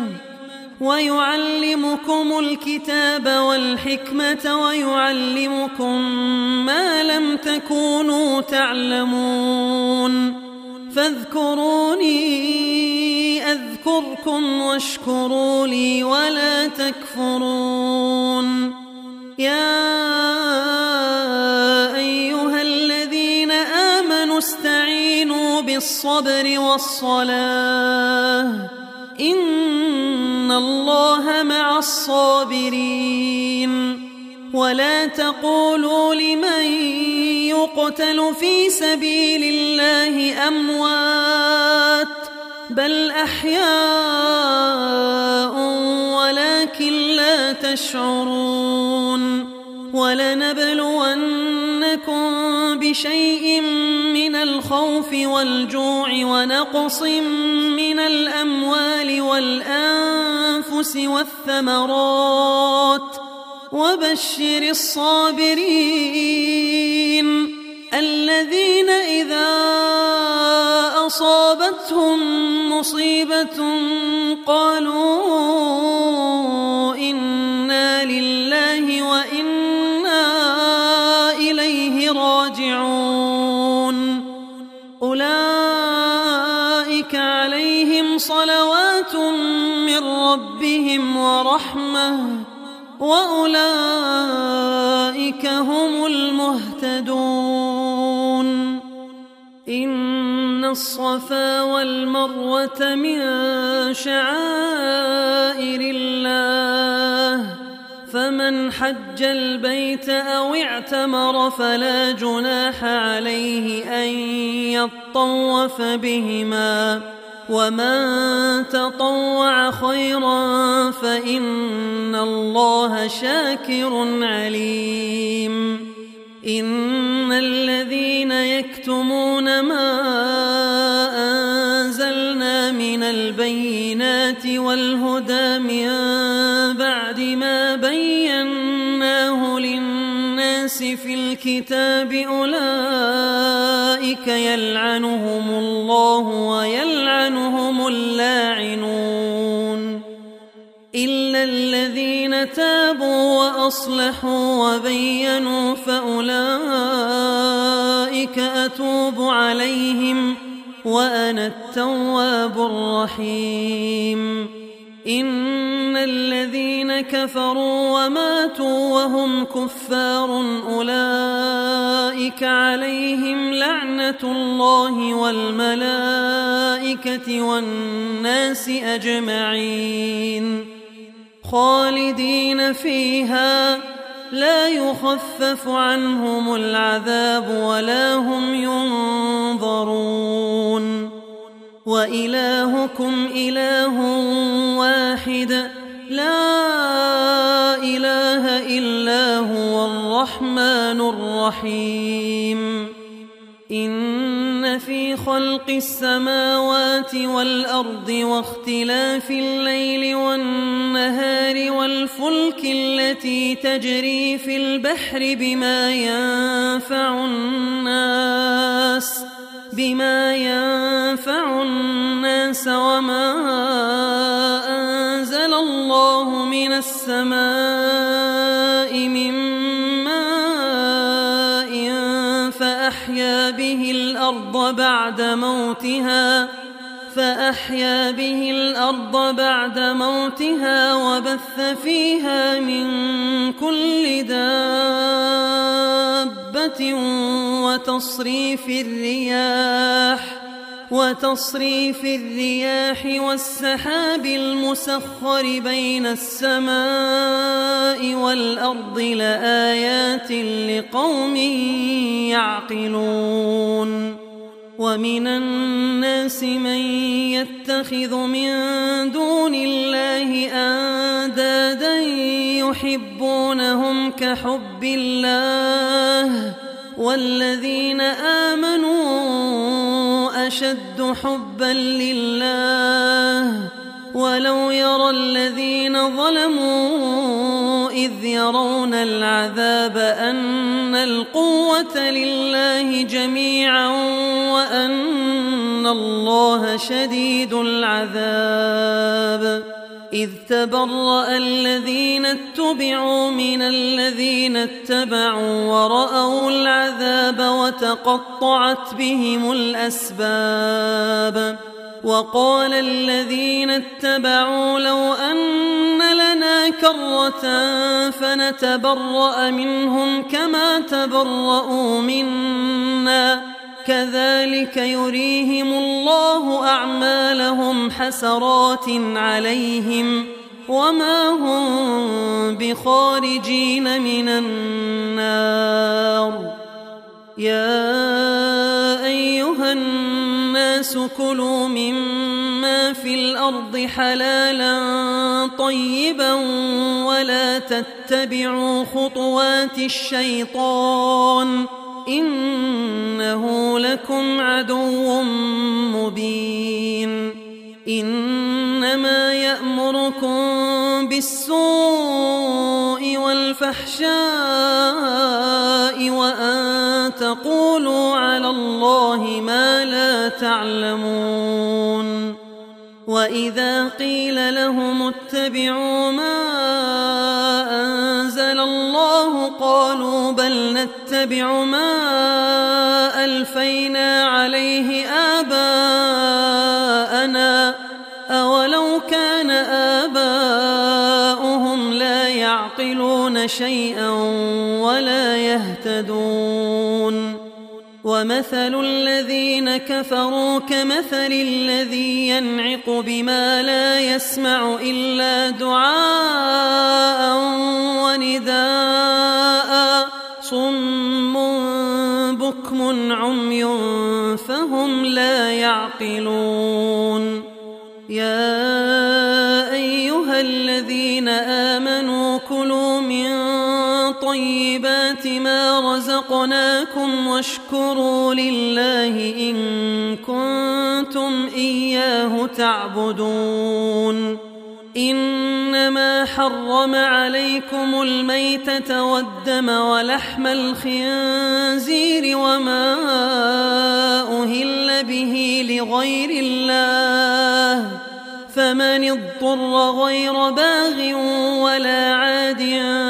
ويعلمكم الكتاب والحكمة ويعلمكم ما لم تكونوا تعلمون. فاذكروني أذكركم واشكروا لي ولا تكفرون. يا بالصبر والصلاة إن الله مع الصابرين ولا تقولوا لمن يقتل في سبيل الله أموات بل أحياء ولكن لا تشعرون ولنبلونكم بشيء من الخوف والجوع ونقص من الأموال والأنفس والثمرات وبشر الصابرين الذين إذا أصابتهم مصيبة قالوا إنا لله وإنا إليه راجعون أولئك عليهم صلوات من ربهم ورحمة وأولئك هم المهتدون إن الصفا والمروة من شعائر الله فمن حج البيت أو اعتمر فلا جناح عليه أن يطوف بهما ومن تطوع خيرا فإن الله شاكر عليم إن الذين يكتمون ما أنزلنا من البينات والهدى من بعد ما بيناه للناس في الكتاب أولئك يلعنهم الله ويلعنهم اللاعنون إلا الذين تابوا وأصلحوا وبينوا فأولئك أتوب عليهم وأنا التواب الرحيم إن الذين كفروا وماتوا وهم كفار أولئك عليهم لعنة الله والملائكة والناس أجمعين خالدين فيها لا يخفف عنهم العذاب ولا هم ينظرون وإلهكم إله واحد لا إله إلا هو الرحمن الرحيم إن في خلق السماوات والأرض واختلاف الليل والنهار والفلك التي تجري في البحر بما ينفع الناس بما ينفع الناس وما أنزل الله من السماء من ماء فأحيا به الأرض بعد موتها فأحيا به الأرض بعد موتها وبث فيها من كل دابة وتصريف الرياح وتصريف الرياح والسحاب المسخر بين السماء والأرض لآيات لقوم يعقلون ومن الناس من يتخذ من دون الله أندادا يحبونهم كحب الله والذين آمنوا أشد حبا لله ولو يرى الذين ظلموا إذ يرون العذاب أن القوة لله جميعا وأن الله شديد العذاب إذ تبرأ الذين اتبعوا من الذين اتبعوا ورأوا العذاب وتقطعت بهم الأسباب وقال الذين اتبعوا لو أن لنا كرة فنتبرأ منهم كما تبرأوا منا كذلك يريهم الله أعمالهم حسرات عليهم وما هم بخارجين من النار. يا أيها الناس كلوا مما في الأرض حلالا طيبا ولا تتبعوا خطوات الشيطان إنه لكم عدو مبين. إنما يأمركم بالسوء والفحشاء وأن تقولوا على الله ما لا تعلمون. وإذا قيل لهم اتبعوا ما أنزل الله قالوا بل نتبع ما ألفينا عليه آباءنا أولو كان آباؤهم لا يعقلون شيئا ولا يهتدون. ومثل الذين كفروا كمثل الذي ينعق بما لا يسمع إلا دعاء ونداء صم بكم عمي فهم لا يعقلون. يا أيها الذين آمنوا كلوا من طيبات ما رزقناكم واشكروا لله إن كنتم إياه تعبدون. إنما حرم عليكم الميتة والدم ولحم الخنزير وما أهل به لغير الله فمن اضطر غير باغ ولا عاد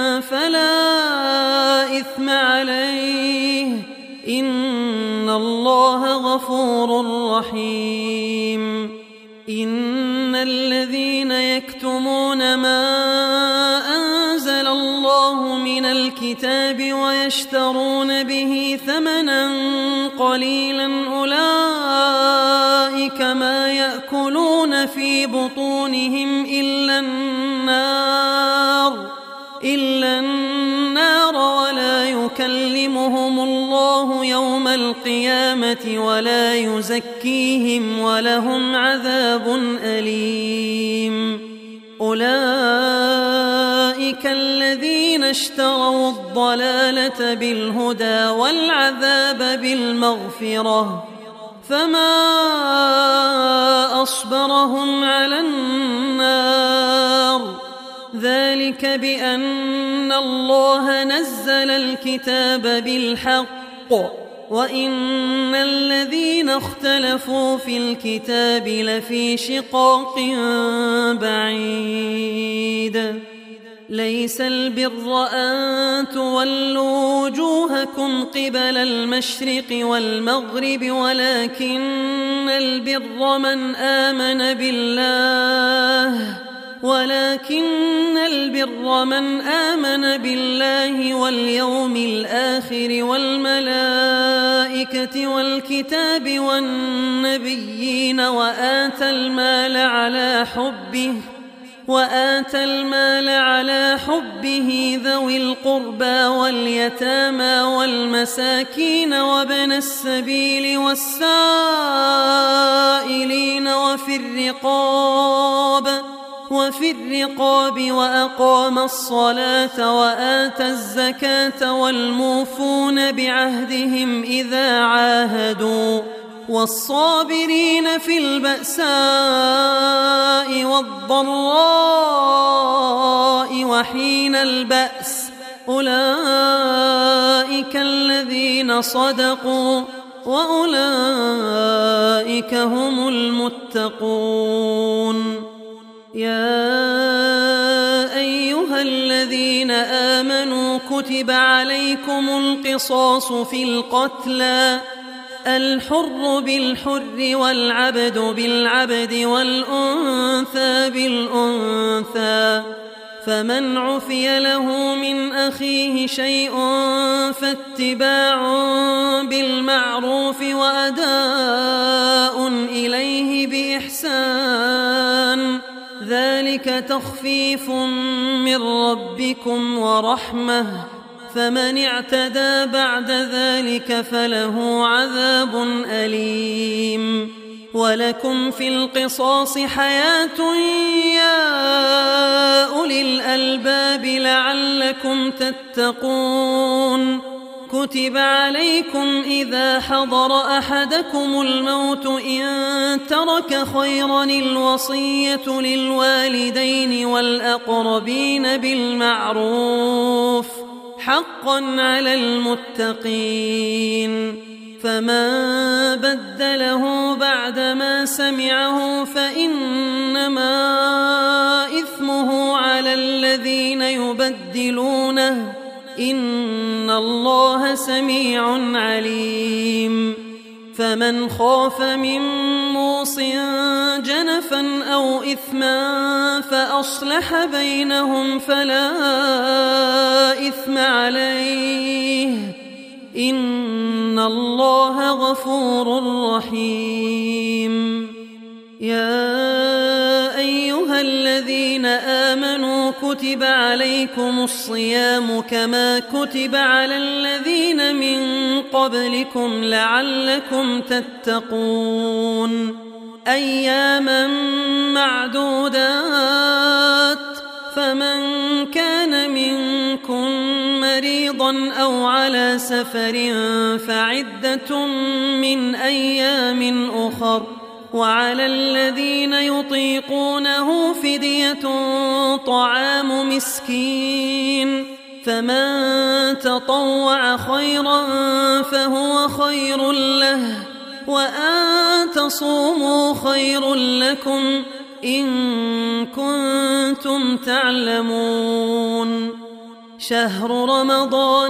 فلا إثم عليه إن الله غفور رحيم. إن الذين يكتمون ما أنزل الله من الكتاب ويشترون به ثمنا قليلا أولئك ما يأكلون في بطونهم إلا النار إلا النار ولا يكلمهم الله يوم القيامة ولا يزكيهم ولهم عذاب أليم. أولئك الذين اشتروا الضلالة بالهدى والعذاب بالمغفرة فما أصبرهم على النار ذلك بأن الله نزل الكتاب بالحق وإن الذين اختلفوا في الكتاب لفي شقاق بعيد. ليس البر أن تولوا وجوهكم قبل المشرق والمغرب ولكن البر من آمن بالله ولكن البر من آمن بالله واليوم الآخر والملائكة والكتاب والنبيين وآتى المال على حبه وآتى المال على حبه ذوي القربى واليتامى والمساكين وابن السبيل والسائلين وفي الرقاب وفي الرقاب وأقام الصلاة وآتى الزكاة والموفون بعهدهم إذا عاهدوا والصابرين في البأساء والضراء وحين البأس أولئك الذين صدقوا وأولئك هم المتقون. يا أيها الذين آمنوا كتب عليكم القصاص في القتلى الحر بالحر والعبد بالعبد والأنثى بالأنثى فمن عفي له من أخيه شيء فاتباع بالمعروف وأداء إليه بإحسان ذلك تخفيف من ربكم ورحمة فمن اعتدى بعد ذلك فله عذاب أليم ولكم في القصاص حياة يا أولي الألباب لعلكم تتقون كتب عليكم إذا حضر أحدكم الموت إن ترك خيرا الوصية للوالدين والأقربين بالمعروف حقا على المتقين فمن بدله بعدما سمعه فإنما إثمه على الذين يبدلونه إن الله سميع عليم فمن خاف من موص جنفا أو إثما فأصلح بينهم فلا إثم عليه إن الله غفور رحيم يا أيها الذين آمنوا كتب عليكم الصيام كما كتب على الذين من قبلكم لعلكم تتقون أياما معدودات فمن كان منكم مريضا أو على سفر فعدة من أيام أخر وعلى الذين يطيقونه فدية طعام مسكين فمن تطوع خيرا فهو خير له وأن تصوموا خير لكم إن كنتم تعلمون شهر رمضان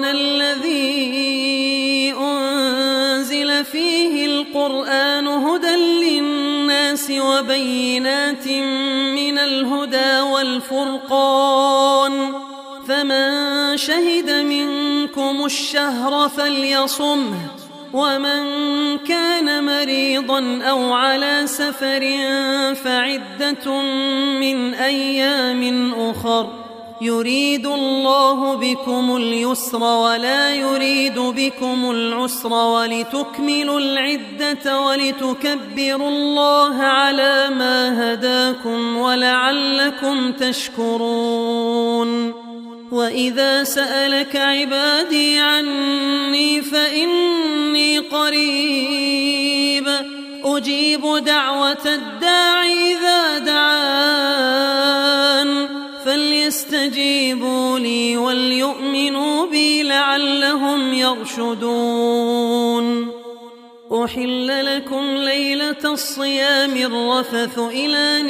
الذي أنزل فيه القرآن هدى للناس وبينات من الهدى والفرقان فمن شهد منكم الشهر فليصمه ومن كان مريضا أو على سفر فعدة من أيام أخر يريد الله بكم اليسر ولا يريد بكم العسر ولتكملوا العدة ولتكبروا الله على ما هداكم ولعلكم تشكرون وإذا سألك عبادي عني فإني قريب أجيب دعوة الداعي إذا دعان فليستجيبوا لي وليؤمنوا بي لعلهم يرشدون أحل لكم ليلة الصيام الرفث إلى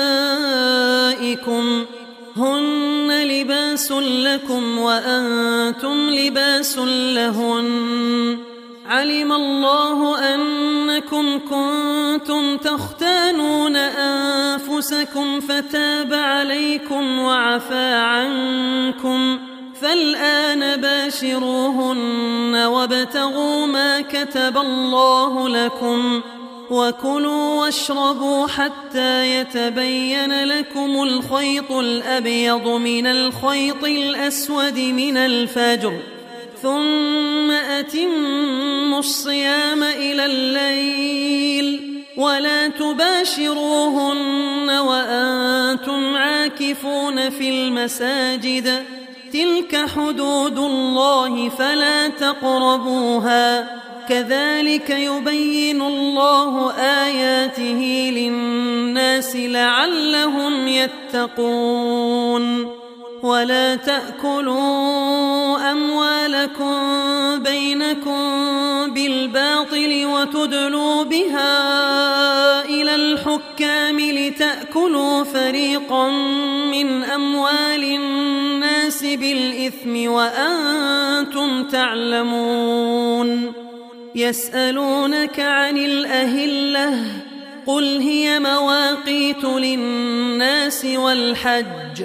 نسائكم هن لباس لكم وأنتم لباس لهن علم الله أنكم كنتم تختانون أنفسكم فتاب عليكم وعفى عنكم فالآن باشروهن وابتغوا ما كتب الله لكم وكلوا واشربوا حتى يتبين لكم الخيط الأبيض من الخيط الأسود من الفجر ثم أتموا الصيام إلى الليل ولا تباشروهن وأنتم عاكفون في المساجد تلك حدود الله فلا تقربوها كذلك يبين الله آياته للناس لعلهم يتقون ولا تأكلوا أموالكم بينكم بالباطل وتدلوا بها إلى الحكام لتأكلوا فريقا من أموال الناس بالإثم وأنتم تعلمون يسألونك عن الأهلة قل هي مواقيت للناس والحج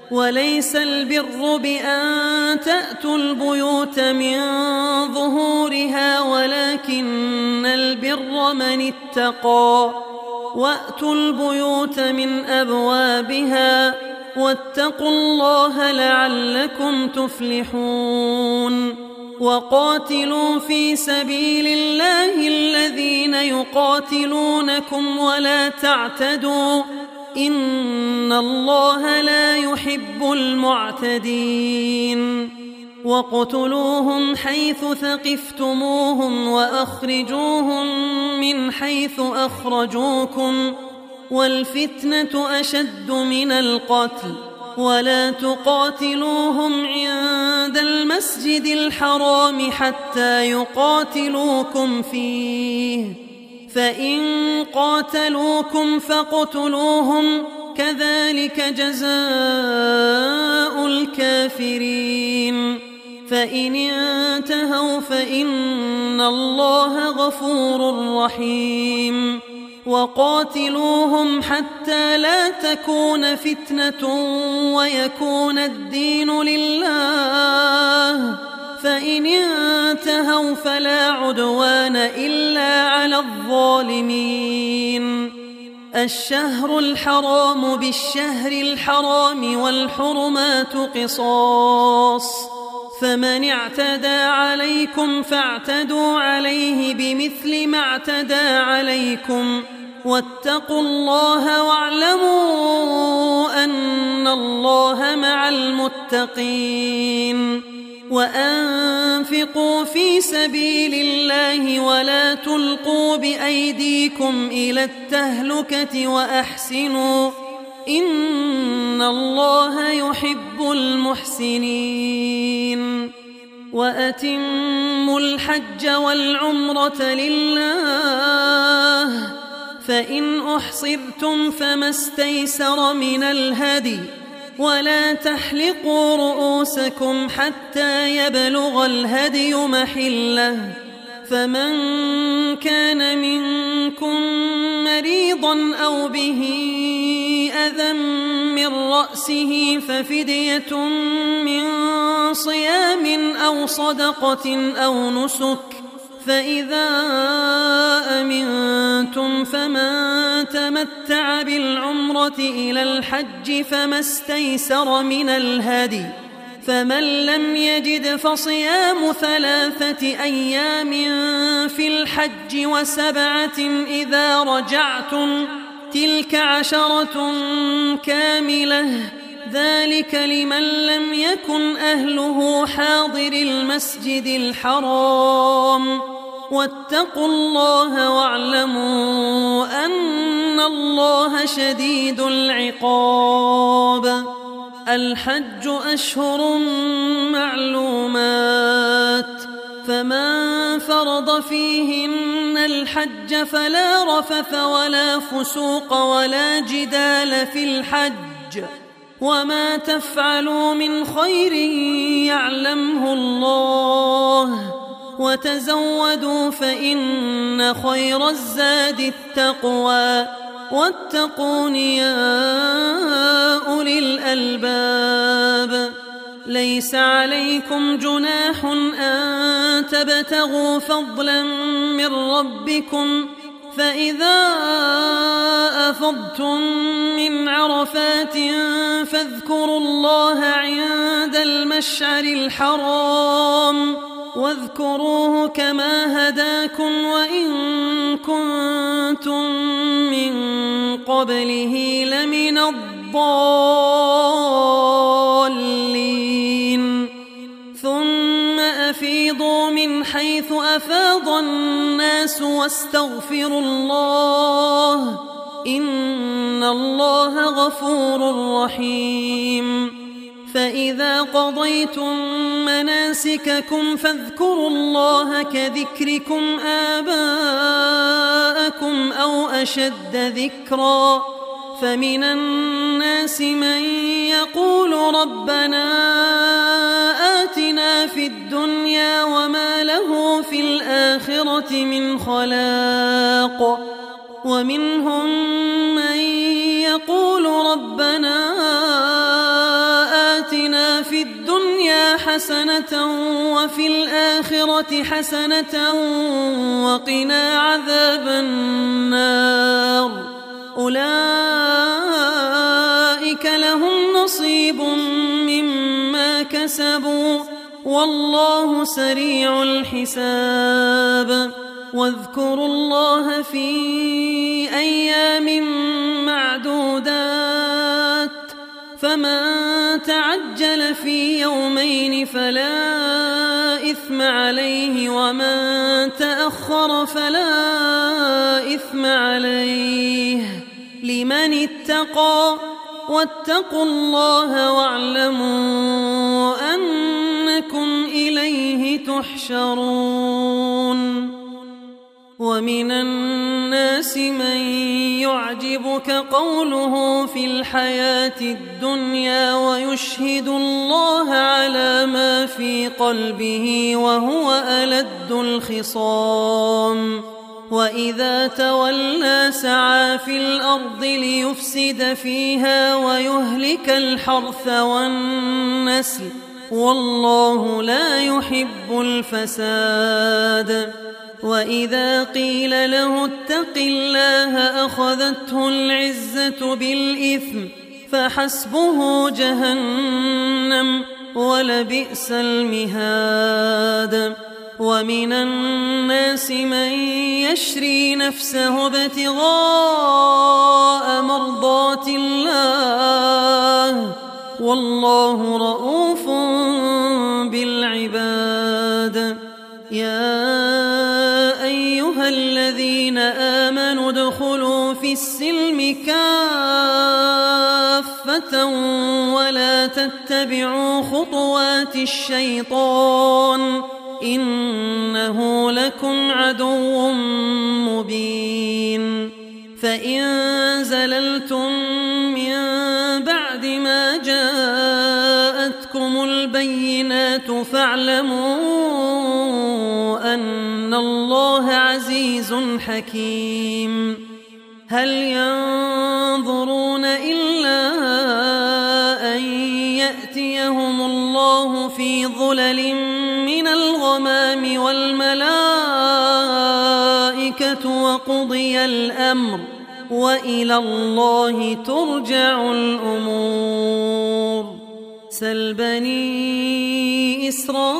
وليس البر بأن تأتوا البيوت من ظهورها ولكن البر من اتقى وأتوا البيوت من أبوابها واتقوا الله لعلكم تفلحون وقاتلوا في سبيل الله الذين يقاتلونكم ولا تعتدوا إن الله لا يحب المعتدين واقتلوهم حيث ثقفتموهم وأخرجوهم من حيث أخرجوكم والفتنة أشد من القتل ولا تقاتلوهم عند المسجد الحرام حتى يقاتلوكم فيه فإن قاتلوكم فاقتلوهم كذلك جزاء الكافرين فإن انتهوا فإن الله غفور رحيم وقاتلوهم حتى لا تكون فتنة ويكون الدين لله فإن انتهوا فلا عدوان إلا على الظالمين الشهر الحرام بالشهر الحرام والحرمات قصاص فمن اعتدى عليكم فاعتدوا عليه بمثل ما اعتدى عليكم واتقوا الله واعلموا أن الله مع المتقين وأنفقوا في سبيل الله ولا تلقوا بأيديكم إلى التهلكة وأحسنوا إن الله يحب المحسنين وأتموا الحج والعمرة لله فإن أحصرتم فما استيسر من الهدي ولا تحلقوا رؤوسكم حتى يبلغ الهدي محله فمن كان منكم مريضا أو به أذى من رأسه ففدية من صيام أو صدقة أو نسك فإذا أمنتم فمن تمتع بالعمرة إلى الحج فما استيسر من الهدي فمن لم يجد فصيام ثلاثة أيام في الحج وسبعة إذا رجعتم تلك عشرة كاملة ذلك لمن لم يكن أهله حاضر المسجد الحرام واتقوا الله واعلموا أن الله شديد العقاب الحج أشهر معلومات فمن فرض فيهن الحج فلا رفث ولا فسوق ولا جدال في الحج وما تفعلوا من خير يعلمه الله وتزودوا فإن خير الزاد التقوى واتقون يا أولي الألباب ليس عليكم جناح أن تبتغوا فضلا من ربكم فإذا أفضتم من عرفات فاذكروا الله عند المشعر الحرام واذكروه كما هداكم وإن كنتم من قبله لمن الضالين ثم أفيضوا من حيث أفاض الناس واستغفروا الله إن الله غفور رحيم فإذا قضيتم مناسككم فاذكروا الله كذكركم آباءكم أو أشد ذكرا فمن الناس من يقول ربنا آتنا في الدنيا وما له في الآخرة من خلاق ومنهم من يقول ربنا حسنة وفي الآخرة حسنة وقنا عذاب النار أولئك لهم نصيب مما كسبوا والله سريع الحساب واذكروا الله في أيام معدودات فمن تعجل في يومين فلا إثم عليه ومن تأخر فلا إثم عليه لمن اتقى واتقوا الله واعلموا أنكم إليه تحشرون ومن الناس من يعجبك قوله في الحياة الدنيا ويشهد الله على ما في قلبه وهو ألد الخصام وإذا تولى سعى في الأرض ليفسد فيها ويهلك الحرث والنسل والله لا يحب الفساد وإذا قيل له اتق الله أخذته العزة بالإثم فحسبه جهنم ولبئس المهاد ومن الناس من يشري نفسه ابتغاء مرضات الله والله رؤوف بالعباد يا أيها الذين آمنوا ادخلوا في السلم كافة ولا تتبعوا خطوات الشيطان إنه لكم عدو مبين فإن زللتم من بعد ما جاءتكم البينات فاعلموا أن الله عزيز حكيم هل ينظرون إلا أن يأتيهم الله في ظلل من الغمام والملائكة وقضي الأمر وإلى الله ترجع الأمور سل بني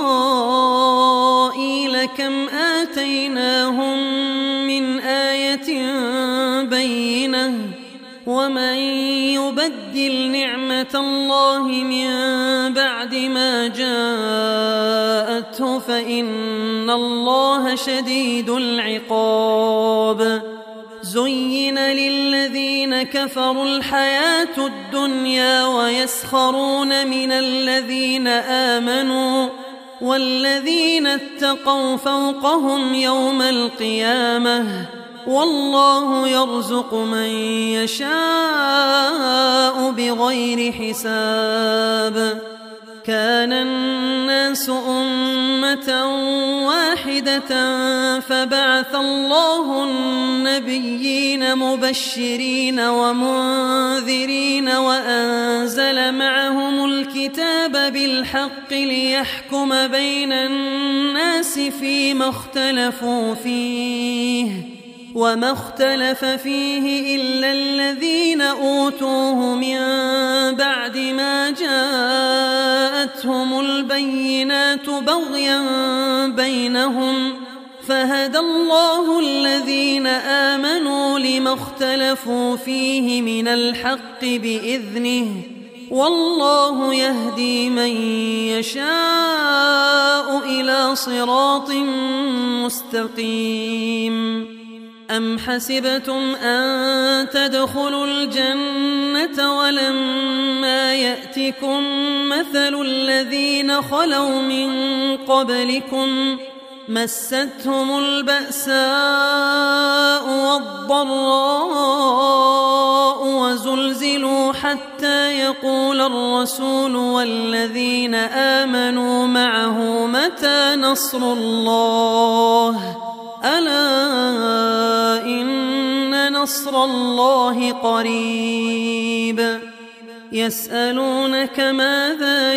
إسرائيل كم آتيناهم من آية بينة ومن يبدل نعمة الله من بعد ما جاءته فإن الله شديد العقاب زين للذين كفروا الحياة الدنيا ويسخرون من الذين آمنوا والذين اتقوا فوقهم يوم القيامة والله يرزق من يشاء بغير حساب كان الناس أمة واحدة فبعث الله النبيين مبشرين ومنذرين وأنزل معهم الكتاب بالحق ليحكم بين الناس فيما اختلفوا فيه وما اختلف فيه إلا الذين أوتوه من بعد ما جاءتهم البينات بغيا بينهم فهدى الله الذين آمنوا لما اختلفوا فيه من الحق بإذنه والله يهدي من يشاء إلى صراط مستقيم أم حسبتم أن تدخلوا الجنة ولما يأتكم مثل الذين خلوا من قبلكم مستهم البأساء والضراء وزلزلوا حتى يقول الرسول والذين آمنوا معه متى نصر الله ألا إن نصر الله قريب يسألونك ماذا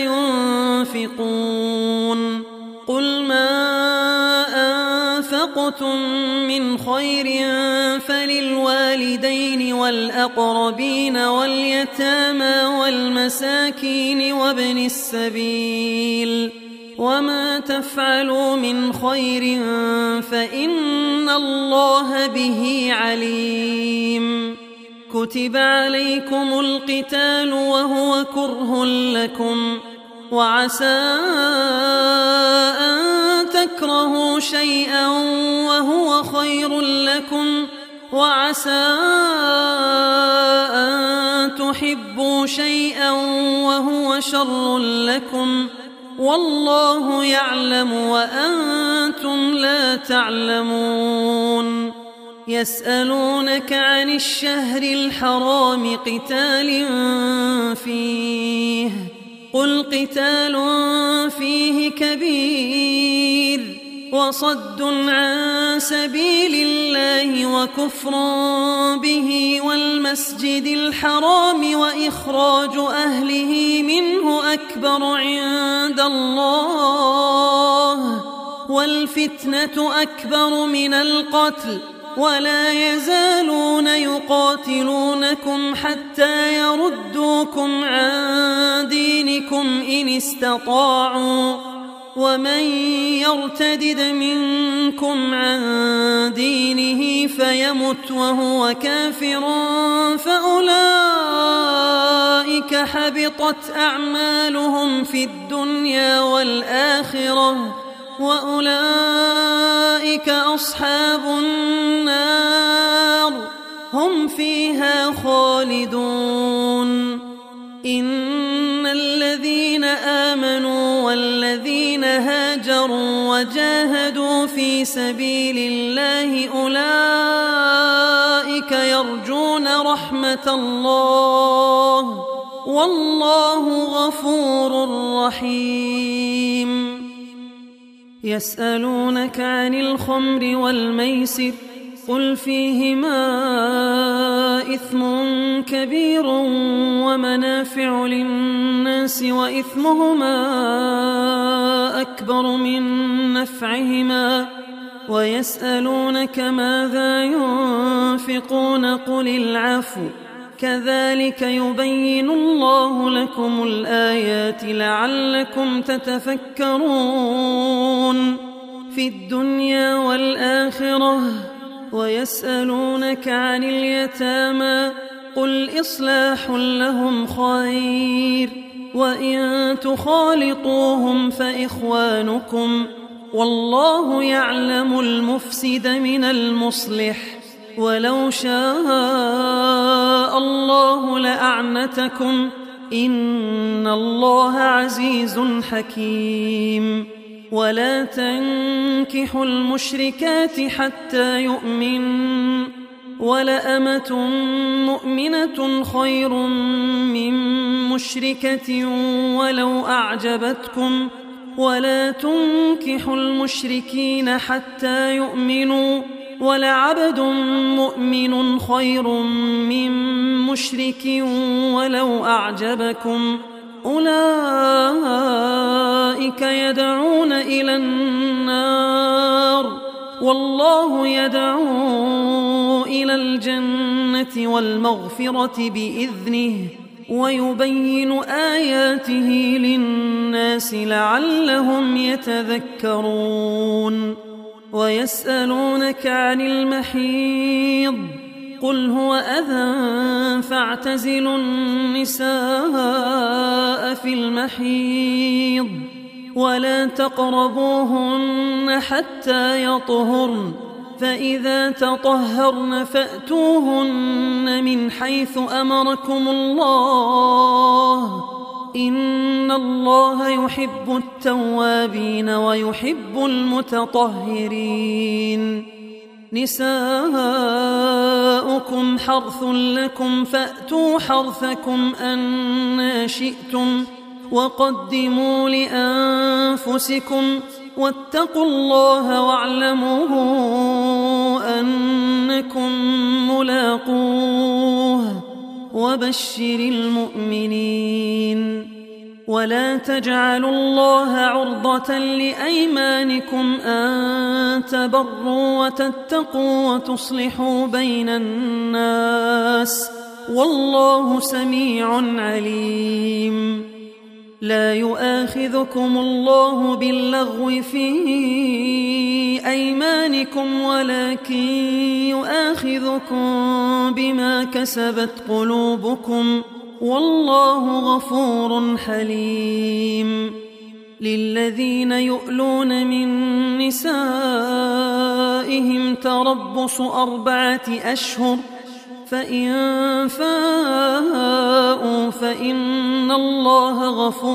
ينفقون قل ما أنفقتم من خير فللوالدين والأقربين واليتامى والمساكين وابن السبيل وما تفعلوا من خير فإن الله به عليم كتب عليكم القتال وهو كره لكم وعسى أن تكرهوا شيئا وهو خير لكم وعسى أن تحبوا شيئا وهو شر لكم والله يعلم وأنتم لا تعلمون يسألونك عن الشهر الحرام قتال فيه قل قتال فيه كبير وصد عن سبيل الله وكفر به والمسجد الحرام وإخراج أهله منه أكبر عند الله والفتنة أكبر من القتل ولا يزالون يقاتلونكم حتى يردوكم عن دينكم إن استطاعوا ومن يرتدد منكم عن دينه فيمت وهو كافر فأولئك حبطت أعمالهم في الدنيا والآخرة وأولئك أصحاب النار هم فيها خالدون إن الذين آمنوا والذين هاجروا وجاهدوا في سبيل الله أولئك يرجون رحمة الله والله غفور رحيم يسألونك عن الخمر والميسر قل فيهما إثم كبير ومنافع للناس وإثمهما أكبر من نفعهما ويسألونك ماذا ينفقون قل العفو كذلك يبين الله لكم الآيات لعلكم تتفكرون في الدنيا والآخرة ويسألونك عن اليتامى قل إصلاح لهم خير وإن تخالطوهم فإخوانكم والله يعلم المفسد من المصلح ولو شاء الله لأعنتكم إن الله عزيز حكيم ولا تنكحوا المشركات حتى يؤمن ولأمة مؤمنة خير من مشركة ولو أعجبتكم ولا تنكحوا المشركين حتى يؤمنوا ولعبد مؤمن خير من مشرك ولو أعجبكم أولئك يدعون إلى النار والله يدعو إلى الجنة والمغفرة بإذنه ويبين آياته للناس لعلهم يتذكرون ويسألونك عن المحيض قل هو أذى فاعتزلوا النساء في المحيض ولا تقربوهن حتى يطهرن فإذا تطهرن فأتوهن من حيث أمركم الله إن الله يحب التوابين ويحب المتطهرين نساؤكم حرث لكم فأتوا حرثكم أنى شئتم وقدموا لأنفسكم واتقوا الله واعلموا أنكم ملاقوه وبشر المؤمنين ولا تجعلوا الله عرضة لأيمانكم أن تبروا وتتقوا وتصلحوا بين الناس والله سميع عليم لا يؤاخذكم الله باللغو في أيمانكم ولكن يؤاخذكم بما كسبت قلوبكم والله غفور حليم للذين يؤلون من نسائهم تربص أربعة أشهر فإن فاءوا فإن الله غفور